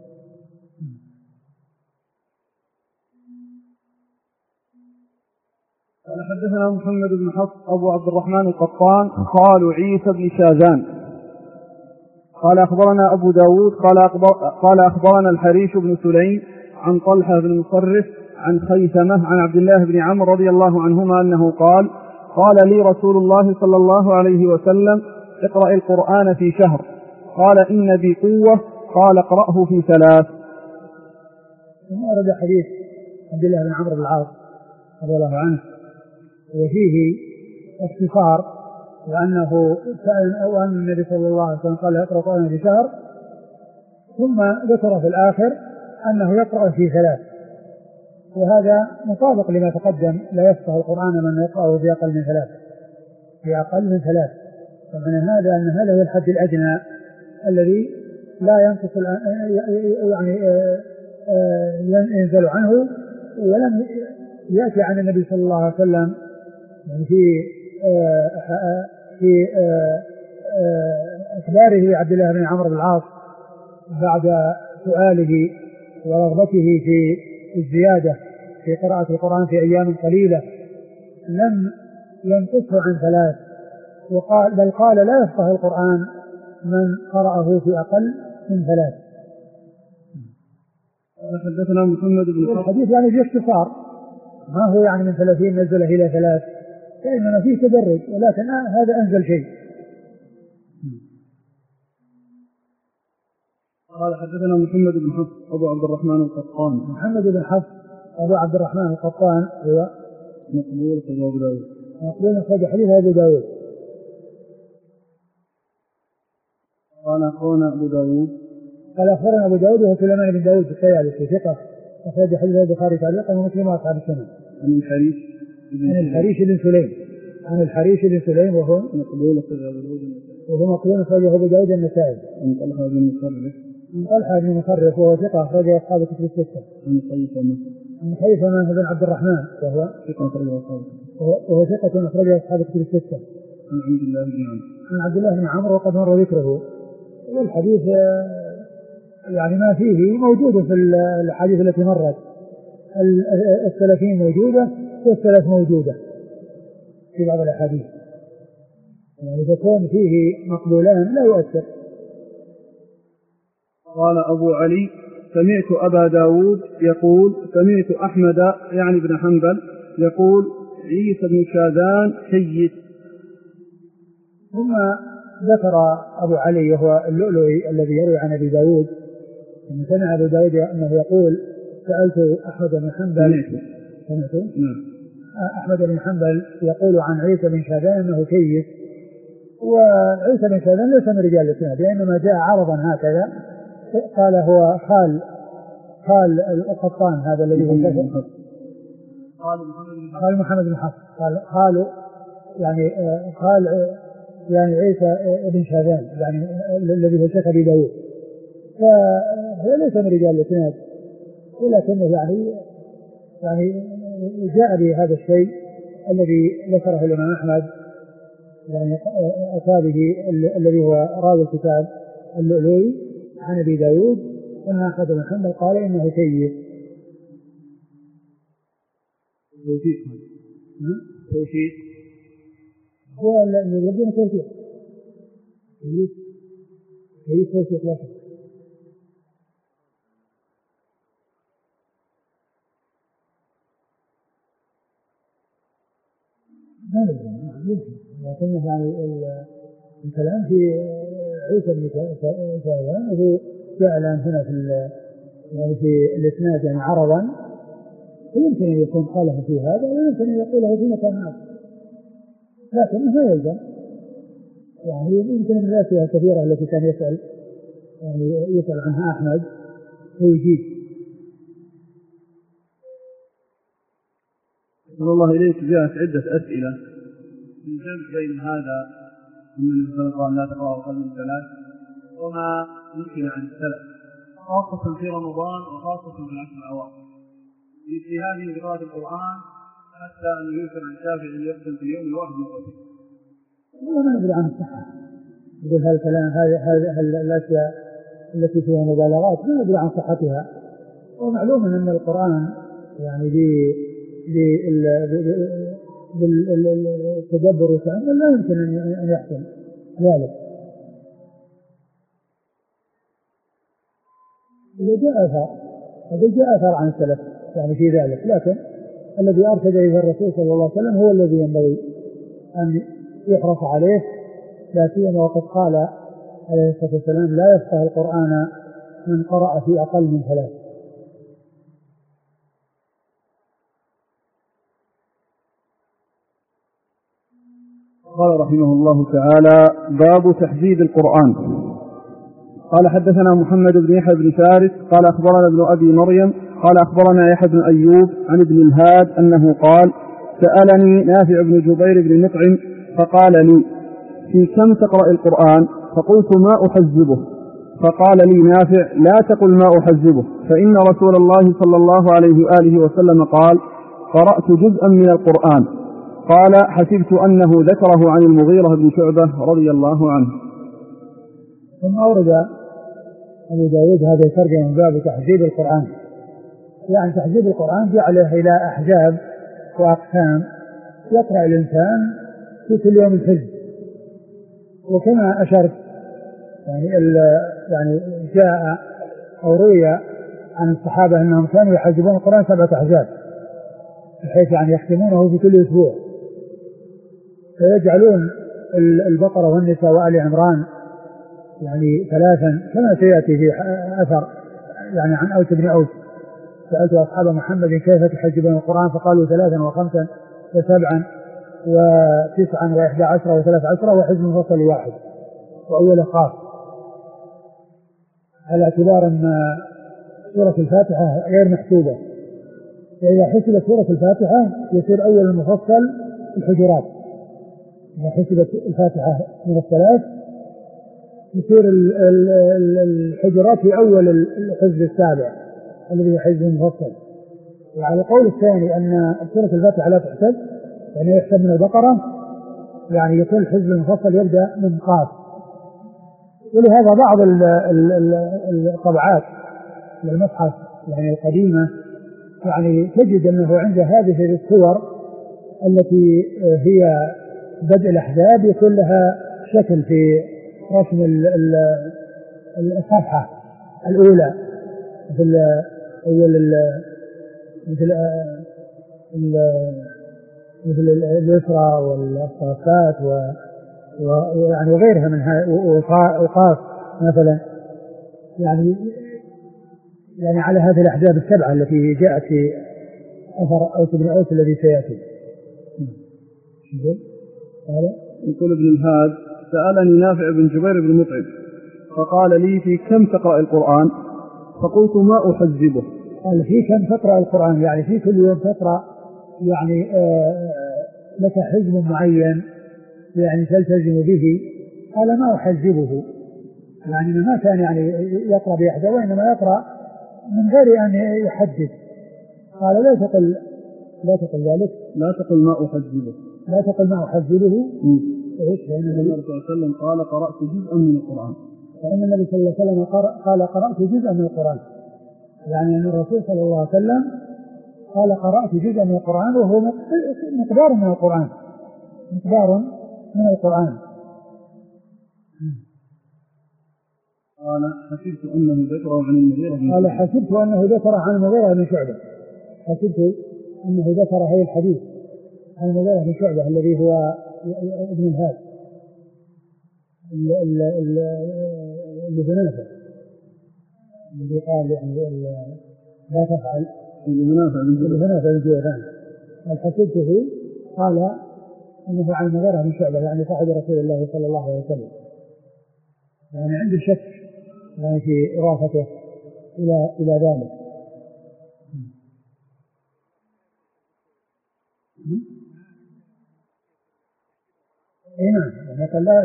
قال حدثنا محمد بن حفص أبو عبد الرحمن القطان قالوا عيسى بن شاذان قال أخبرنا أبو داود قال أخبرنا الحريش بن سليم عن طلحة بن مصرف عن خيثمة عن عبد الله بن عمرو رضي الله عنهما أنه قال لي رسول الله صلى الله عليه وسلم اقرأ القرآن في شهر، قال إن بي قوة، قال اقرأه في 3. ثم أرد حديث عبد الله بن عمرو بن العاص رضي الله عنه وفيه اختصار، وأنه سأل أن النبي صلى الله عليه وسلم قال اقرأ القرآن في شهر، ثم ذكر في الآخر أنه يقرأ في 3، وهذا مطابق لما تقدم لا يفقه القرآن من يقرأه في أقل من 3. فمن هذا أن هذا هو الحد الأدنى الذي لا ينقص يعني ينزل عنه، ولم يأتي عن النبي صلى الله عليه وسلم يعني في أخباره عبد الله بن عمرو بن العاص بعد سؤاله ورغبته في الزيادة في قراءة القرآن في أيام قليلة لم ينقصه عن 3، بل قال لا يفقه القرآن من قرأه في أقل من 3. حدثنا محمد بن حفص الحديث يعني في اختصار، ما هو يعني من 30 نزل إلى 3، فإنما فيه تدرج، ولكن هذا أنزل شيء. قال حدثنا محمد بن حفص أبو عبد الرحمن القطان. محمد بن حفص أبو عبد الرحمن القطان هو مقبول في أبو داود. مقبول في حديث أبو داود. قال أخبرنا أبو داود. قال أخبرنا أبو داود وهو سليمان بن داود الطيالسي ثقة أخرج حديث البخاري تعليقا ومسلم وأصحاب السنة. عن الحريش بن سليم وهو مقبول في أبو داود النسائي. عن طلحة بن مصرف وهو ثقة أخرج أصحاب الكتب الستة. عن خيثمة بن عبد الرحمن وهو ثقة أخرج أصحاب الكتب الستة. عن عبد الله بن عمرو وقد مر ذكره. والحديث يعني ما فيه موجود في الحديث التي مرت، 30 موجودة و3 موجودة في بعض الأحاديث، يعني تكون فيه مقبولان لا يؤثر. قال أبو علي سمعت أبا داود يقول سمعت أحمد يعني بن حنبل يقول عيسى بن شاذان سيد. ثم ذكر أبو علي وهو اللؤلؤي الذي يروي عن أبي داود أن سمع أبو داود أنه يقول سألت أحمد بن حنبل أحمد بن حنبل يقول عن عيسى بن شاذان أنه كيس، وعيسى بن شاذان ليس من رجال الإسناد لأنما جاء عرضا هكذا، قال هو خال القطان هذا الذي هو كفر، قال محمد بن حفص قال يعني عيسى بن شاذان يعني الذي هو شيخ أبي داود، فهو ليس من رجال الإسناد ولكنه يعني يعني جاء بهذا الشيء الذي ذكره الإمام أحمد، يعني أتى به الذي هو راوي الكتاب اللؤلؤي عن أبي داود أن أحمد بن حنبل قال إنه سيء. توثيق هو الذي يبدون توثيق توثيق لكن لكن يعني الكلام في عيسى بن سعيد وهو جعل هنا يعني في الإسناد يعني عرضا، يمكن أن يكون قاله في هذا ويمكن أن يقوله في مكان آخر، لكن ما يلزم. يعني يمكن من الأسئلة الكثيرة التي كان يسأل عنها أحمد ويجيب. صلى الله إليك جاءت عدة أسئلة من جمع بين هذا ومن القرآن لا تقرأ قبل الثلاث وما يمكن عن السلف خاصة في رمضان وخاصة في العشر الأواخر في هذه قراءة القرآن حتى أن يذكر عن الشافعي أن يختم في يوم الواحد مرتين. ما ندري عن الصحة، يقول هذا الكلام هذه الأشياء التي فيها مبالغات ما ندري عن صحتها. ومعلوم أن القرآن يعني بالتدبر والتأمل لا يمكن أن يحصل ذلك. جاء أثر عن السلف يعني في ذلك، لكن الذي أرشد إليه الرسول صلى الله عليه وسلم هو الذي ينبغي أن يحرص عليه، لا سيما وقد قال عليه الصلاة والسلام لا يفقه القرآن من قرأ في أقل من 3. قال رحمه الله تعالى: باب تحديد القرآن. قال حدثنا محمد بن يحيى بن فارس قال أخبرنا ابن أبي مريم قال أخبرنا يحيى بن أيوب عن ابن الهاد أنه قال: سألني نافع بن جبير بن مطعم فقال لي: في كم تقرأ القرآن؟ فقلت: ما أحزبه. فقال لي نافع: لا تقل ما أحزبه، فإن رسول الله صلى الله عليه وآله وسلم قال: قرأت جزءا من القرآن. قال: حسبت أنه ذكره عن المغيرة بن شعبة رضي الله عنه. ثم أورد أبو داود هذا يترجم من باب تحزيب القرآن، يعني تحزيب القرآن جعله إلى أحزاب وأقسام يقرأ الإنسان في كل يوم الحزب. وكما أشرت يعني جاء أو روي عن الصحابة أنهم كانوا يحزبون القرآن 7 أحزاب، بحيث يعني يختمونه في كل أسبوع، فيجعلون البقرة والنساء وآل عمران يعني 3 كما سيأتي في أثر يعني عن أوس بن أوس: سألت أصحاب محمد كيف تحجبون القرآن؟ فقالوا 3 و5 و7 و9 و11 و13 وحزب مفصل واحد وأول خاص، على اعتبار أن سورة الفاتحة غير محسوبة، فإذا حسبت سورة الفاتحة يصير أول المفصل الحجرات، إذا حسبت الفاتحة من الثلاث يصير الحجرات في أول الحزب السابع الذي هو حزب مفصل. وعلى القول الثاني أن سورة الفاتحة لا تحسب، يعني يحسب من البقرة، يعني يكون الحزب المفصل يبدأ من قاف. ولهذا بعض الطبعات للمصحف يعني القديمة يعني تجد أنه عند هذه الصور التي هي بدء الأحزاب يكون لها شكل في رسم الصفحة الأولى مثل اليسرى والصافات ويعني وغيرها منها وقاف مثلا، يعني على هذه الأحزاب السبعة التي جاءت في أثر أوس بن أوس الذي سيأتي. يقول ابن الهاد: سألني نافع بن جبير بن مطعم فقال لي: في كم تقرأ القرآن؟ فقلت: ما أحزبه. قال: في كم تقرأ القرآن؟ يعني في كل يوم تقرأ يعني لك حزب معين يعني تلتزم به. قال: ما أحزبه، يعني ما كان يعني يقرأ بأحده وإنما يقرأ من غير أن يحدد. قال لا تقل ذلك، لا تقل ما أحذبه، لا تقل ما أحذبه. لأن النبي صلى الله عليه وسلم قال قرأت جزءا من القرآن، فإن النبي صلى الله عليه وسلم قال قرأت جزءا من القرآن، يعني أن الرسول صلى الله عليه وسلم قال قرأت جزءا من القرآن، وهو مقدار من القرآن، مقدار من القرآن. قال حسبت أنه ذكره عن المغيرة بن قال حسبت أنه ذكر عن المغيرة بن شعبة، حسبت أنه ذكر هذا الحديث عن المغيرة بن شعبة الذي هو ابن الهاد اللي بنافع، الذي قال يعني لا تفعل، اللي بنافع بن جويران. حسبته قال أنه عن المغيرة بن شعبة، يعني صاحب رسول الله صلى الله عليه وسلم، يعني عنده شك يعني في إضافته إلى ذلك. نعم،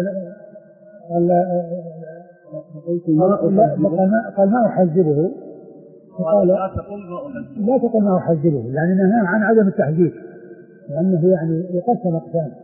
قال ما أحذبه، قال لا تقل ما أحذبه، يعني نهى عن عدم التحذير، لأنه يعني يقسم أقسام،